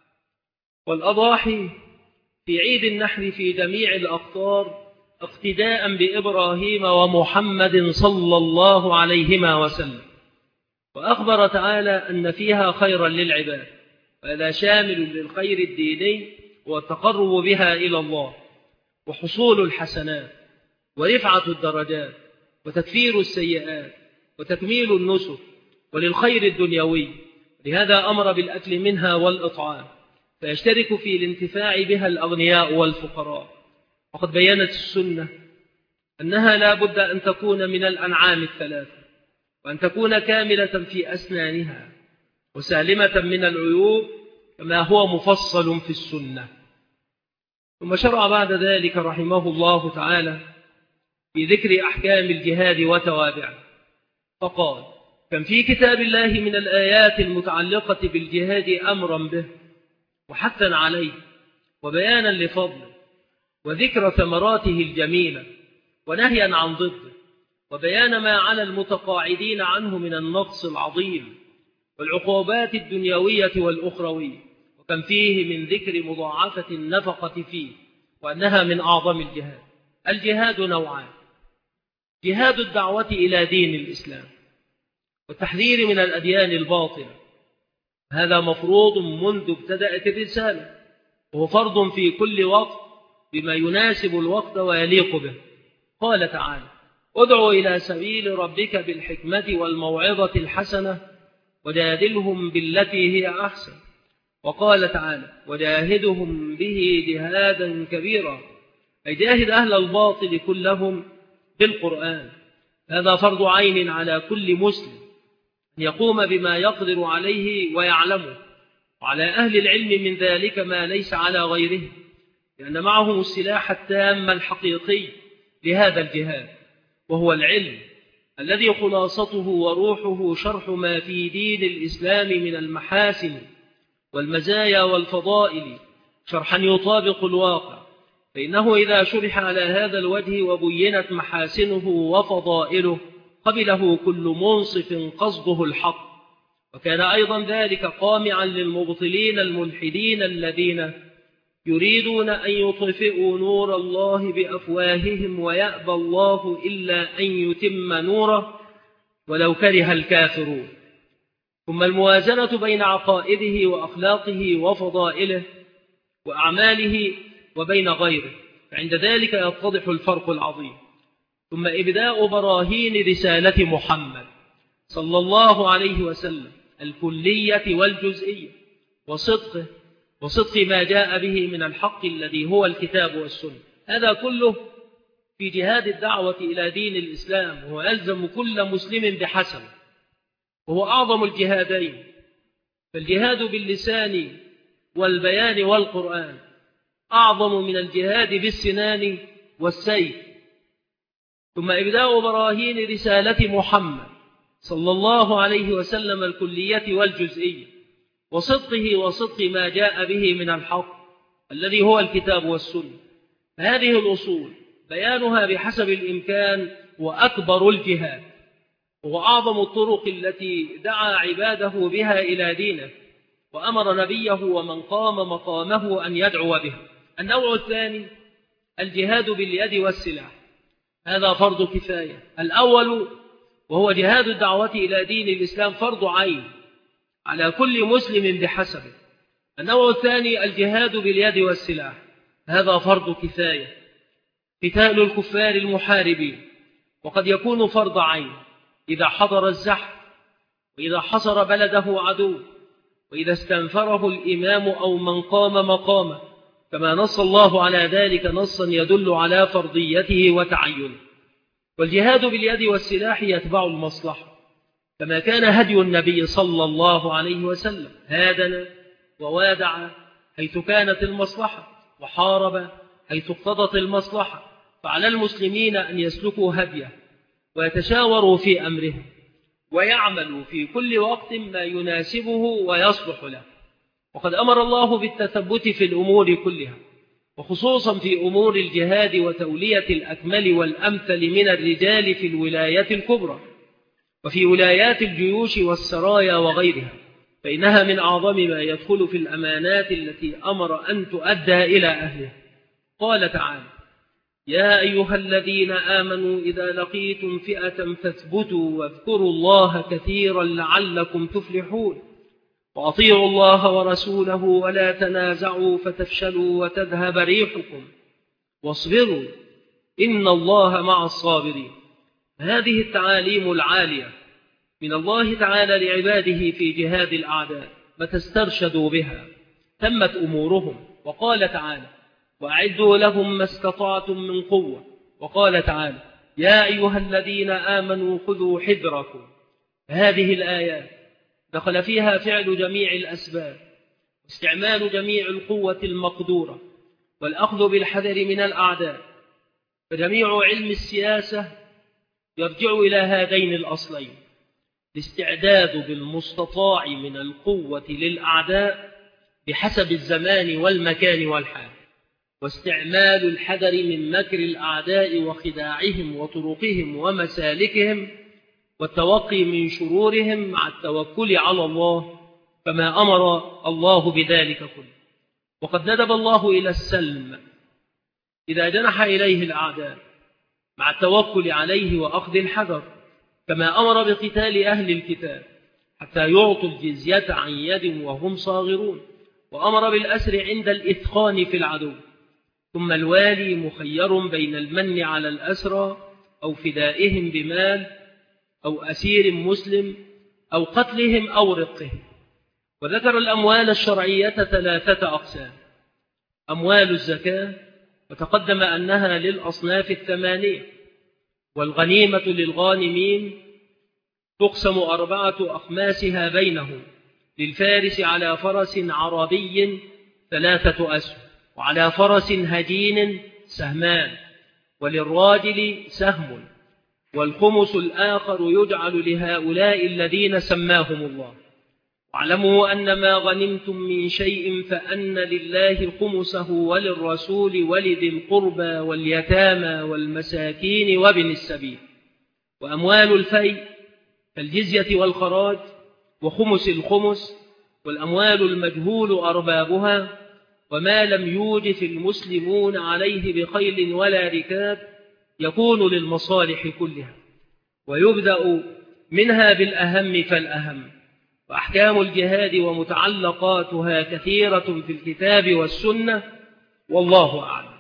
والأضاحي في عيد النحر في جميع الأقطار اقتداء بإبراهيم ومحمد صلى الله عليهما وسلم. وأخبر تعالى أن فيها خيرا للعباد، وهذا شامل للخير الديني والتقرب بها إلى الله وحصول الحسنات ورفعة الدرجات وتكفير السيئات وتكميل النسك وللخير الدنيوي. لهذا أمر بالأكل منها والإطعام، فيشترك في الانتفاع بها الأغنياء والفقراء. وقد بيّنت السنة أنها لا بد أن تكون من الأنعام الثلاثة، وأن تكون كاملة في أسنانها وسالمة من العيوب كما هو مفصل في السنة. ثم شرع بعد ذلك رحمه الله تعالى في ذكر أحكام الجهاد وتوابعه، فقال كم في كتاب الله من الآيات المتعلقة بالجهاد أمرا به وحثا عليه وبيانا لفضله وذكر ثمراته الجميلة ونهيا عن ضده وبيان ما على المتقاعدين عنه من النقص العظيم والعقوبات الدنيوية والأخروية. وكم فيه من ذكر مضاعفة النفقة فيه وأنها من أعظم الجهاد. الجهاد نوعان: جهاد الدعوة إلى دين الإسلام والتحذير من الأديان الباطلة، هذا مفروض منذ ابتدأت الرسالة، وهو فرض في كل وقت بما يناسب الوقت ويليق به. قال تعالى: ادع إلى سبيل ربك بالحكمة والموعظة الحسنة وجادلهم بالتي هي أحسن. وقال تعالى: وجاهدهم به جهادا كبيرا، أي جاهد أهل الباطل كلهم بالقرآن. هذا فرض عين على كل مسلم أن يقوم بما يقدر عليه ويعلمه، وعلى أهل العلم من ذلك ما ليس على غيره، لأن معهم السلاح التام الحقيقي لهذا الجهاد، وهو العلم الذي خلاصته وروحه شرح ما في دين الإسلام من المحاسن والمزايا والفضائل شرحا يطابق الواقع. فإنه إذا شرح على هذا الوجه وبينت محاسنه وفضائله قبله كل منصف قصده الحق، وكان أيضا ذلك قامعا للمبطلين الملحدين الذين يريدون أن يطفئوا نور الله بأفواههم ويأبى الله إلا أن يتم نوره ولو كره الكافرون. ثم الموازنة بين عقائده وأخلاقه وفضائله وأعماله وبين غيره، فعند ذلك يتضح الفرق العظيم. ثم إبداء براهين رسالة محمد صلى الله عليه وسلم الكلية والجزئية وصدق ما جاء به من الحق الذي هو الكتاب والسنة. هذا كله في جهاد الدعوة إلى دين الإسلام، وهو يلزم كل مسلم بحسب، وهو أعظم الجهادين، فالجهاد باللسان والبيان والقرآن أعظم من الجهاد بالسنان والسيف. ثم إبداء براهين رسالة محمد صلى الله عليه وسلم الكلية والجزئية وصدق ما جاء به من الحق الذي هو الكتاب والسنة. هذه الأصول بيانها بحسب الإمكان وأكبر الجهاد، وهو أعظم الطرق التي دعا عباده بها إلى دينه، وأمر نبيه ومن قام مقامه أن يدعو به. النوع الثاني الجهاد باليد والسلاح، هذا فرض كفاية. الأول وهو جهاد الدعوة إلى دين الإسلام فرض عين على كل مسلم بحسبه. النوع الثاني الجهاد باليد والسلاح، هذا فرض كفاية، قتال الكفار المحاربين، وقد يكون فرض عين إذا حضر الزحف، وإذا حصر بلده عدو، وإذا استنفره الإمام أو من قام مقامه، كما نص الله على ذلك نصا يدل على فرضيته وتعينه. والجهاد باليد والسلاح يتبع المصلحة، كما كان هدي النبي صلى الله عليه وسلم، هادنا ووادع حيث كانت المصلحة، وحارب حيث اقتضت المصلحة. فعلى المسلمين أن يسلكوا هديه ويتشاوروا في أمره ويعملوا في كل وقت ما يناسبه ويصلح له. وقد أمر الله بالتثبت في الأمور كلها، وخصوصا في أمور الجهاد وتولية الأكمل والأمثل من الرجال في الولايات الكبرى وفي ولايات الجيوش والسرايا وغيرها، فإنها من أعظم ما يدخل في الأمانات التي أمر أن تؤدى إلى أهلها. قال تعالى: يا أيها الذين آمنوا إذا لقيتم فئة فاثبتوا واذكروا الله كثيرا لعلكم تفلحون، وأطيعوا الله ورسوله ولا تنازعوا فتفشلوا وتذهب ريحكم واصبروا إن الله مع الصابرين. هذه التعاليم العالية من الله تعالى لعباده في جهاد الأعداء، متى استرشدوا بها تمت أمورهم. وقال تعالى: وأعدوا لهم ما استطعتم من قوة. وقال تعالى: يا أيها الذين آمنوا خذوا حذركم. هذه الآيات دخل فيها فعل جميع الأسباب، واستعمال جميع القوة المقدورة، والأخذ بالحذر من الأعداء. فجميع علم السياسة يرجع إلى هذين الأصلين: الاستعداد بالمستطاع من القوة للأعداء بحسب الزمان والمكان والحال، واستعمال الحذر من مكر الأعداء وخداعهم وطرقهم ومسالكهم، والتوقي من شرورهم مع التوكل على الله كما أمر الله بذلك كله. وقد ندب الله إلى السلم إذا جنح إليه الأعداء، مع التوكل عليه وأخذ الحذر، كما أمر بقتال أهل الكتاب حتى يعطوا الجزية عن يد وهم صاغرون، وأمر بالأسر عند الإثخان في العدو. ثم الوالي مخير بين المن على الأسرى أو فدائهم بمال أو أسير مسلم أو قتلهم أو رقهم. وذكر الأموال الشرعية 3 أقسام: أموال الزكاة، وتقدم أنها للأصناف 8، والغنيمة للغانمين تقسم 4 أخماسها بينهم: للفارس على فرس عربي 3 أسهم، وعلى فرس هجين سهمان، وللراجل سهم، والخمس الآخر يجعل لهؤلاء الذين سماهم الله. واعلموا أن ما غنمتم من شيء فأن لله خمسه وللرسول ولذي القربى واليتامى والمساكين وابن السبيل. وأموال الفيء كالجزية والخراج وخمس الخمس، والأموال المجهول أربابها، وما لم يوجف المسلمون عليه بخيل ولا ركاب يكون للمصالح كلها، ويبدأ منها بالأهم فالأهم. وأحكام الجهاد ومتعلقاتها كثيرة في الكتاب والسنة، والله أعلم.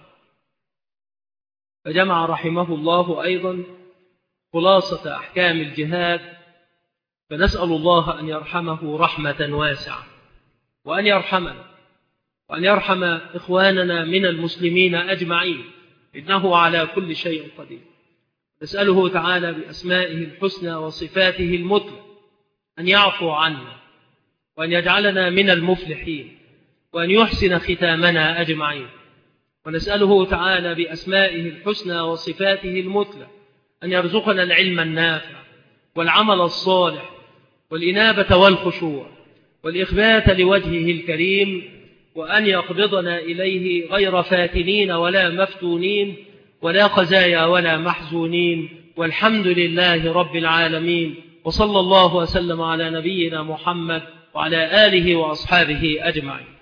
فجمع رحمه الله أيضا خلاصة أحكام الجهاد، فنسأل الله أن يرحمه رحمة واسعة، وأن يرحمنا، وأن يرحم إخواننا من المسلمين أجمعين، إنه على كل شيء قدير. نسأله تعالى بأسمائه الحسنى وصفاته المثلى أن يعفو عنا، وأن يجعلنا من المفلحين، وأن يحسن ختامنا أجمعين. ونسأله تعالى بأسمائه الحسنى وصفاته المثلى أن يرزقنا العلم النافع والعمل الصالح والإنابة والخشوع والإخبات لوجهه الكريم، وأن يقبضنا إليه غير فاتنين ولا مفتونين ولا خزايا ولا محزونين، والحمد لله رب العالمين. وصلى الله وسلم على نبينا محمد وعلى آله وأصحابه أجمعين.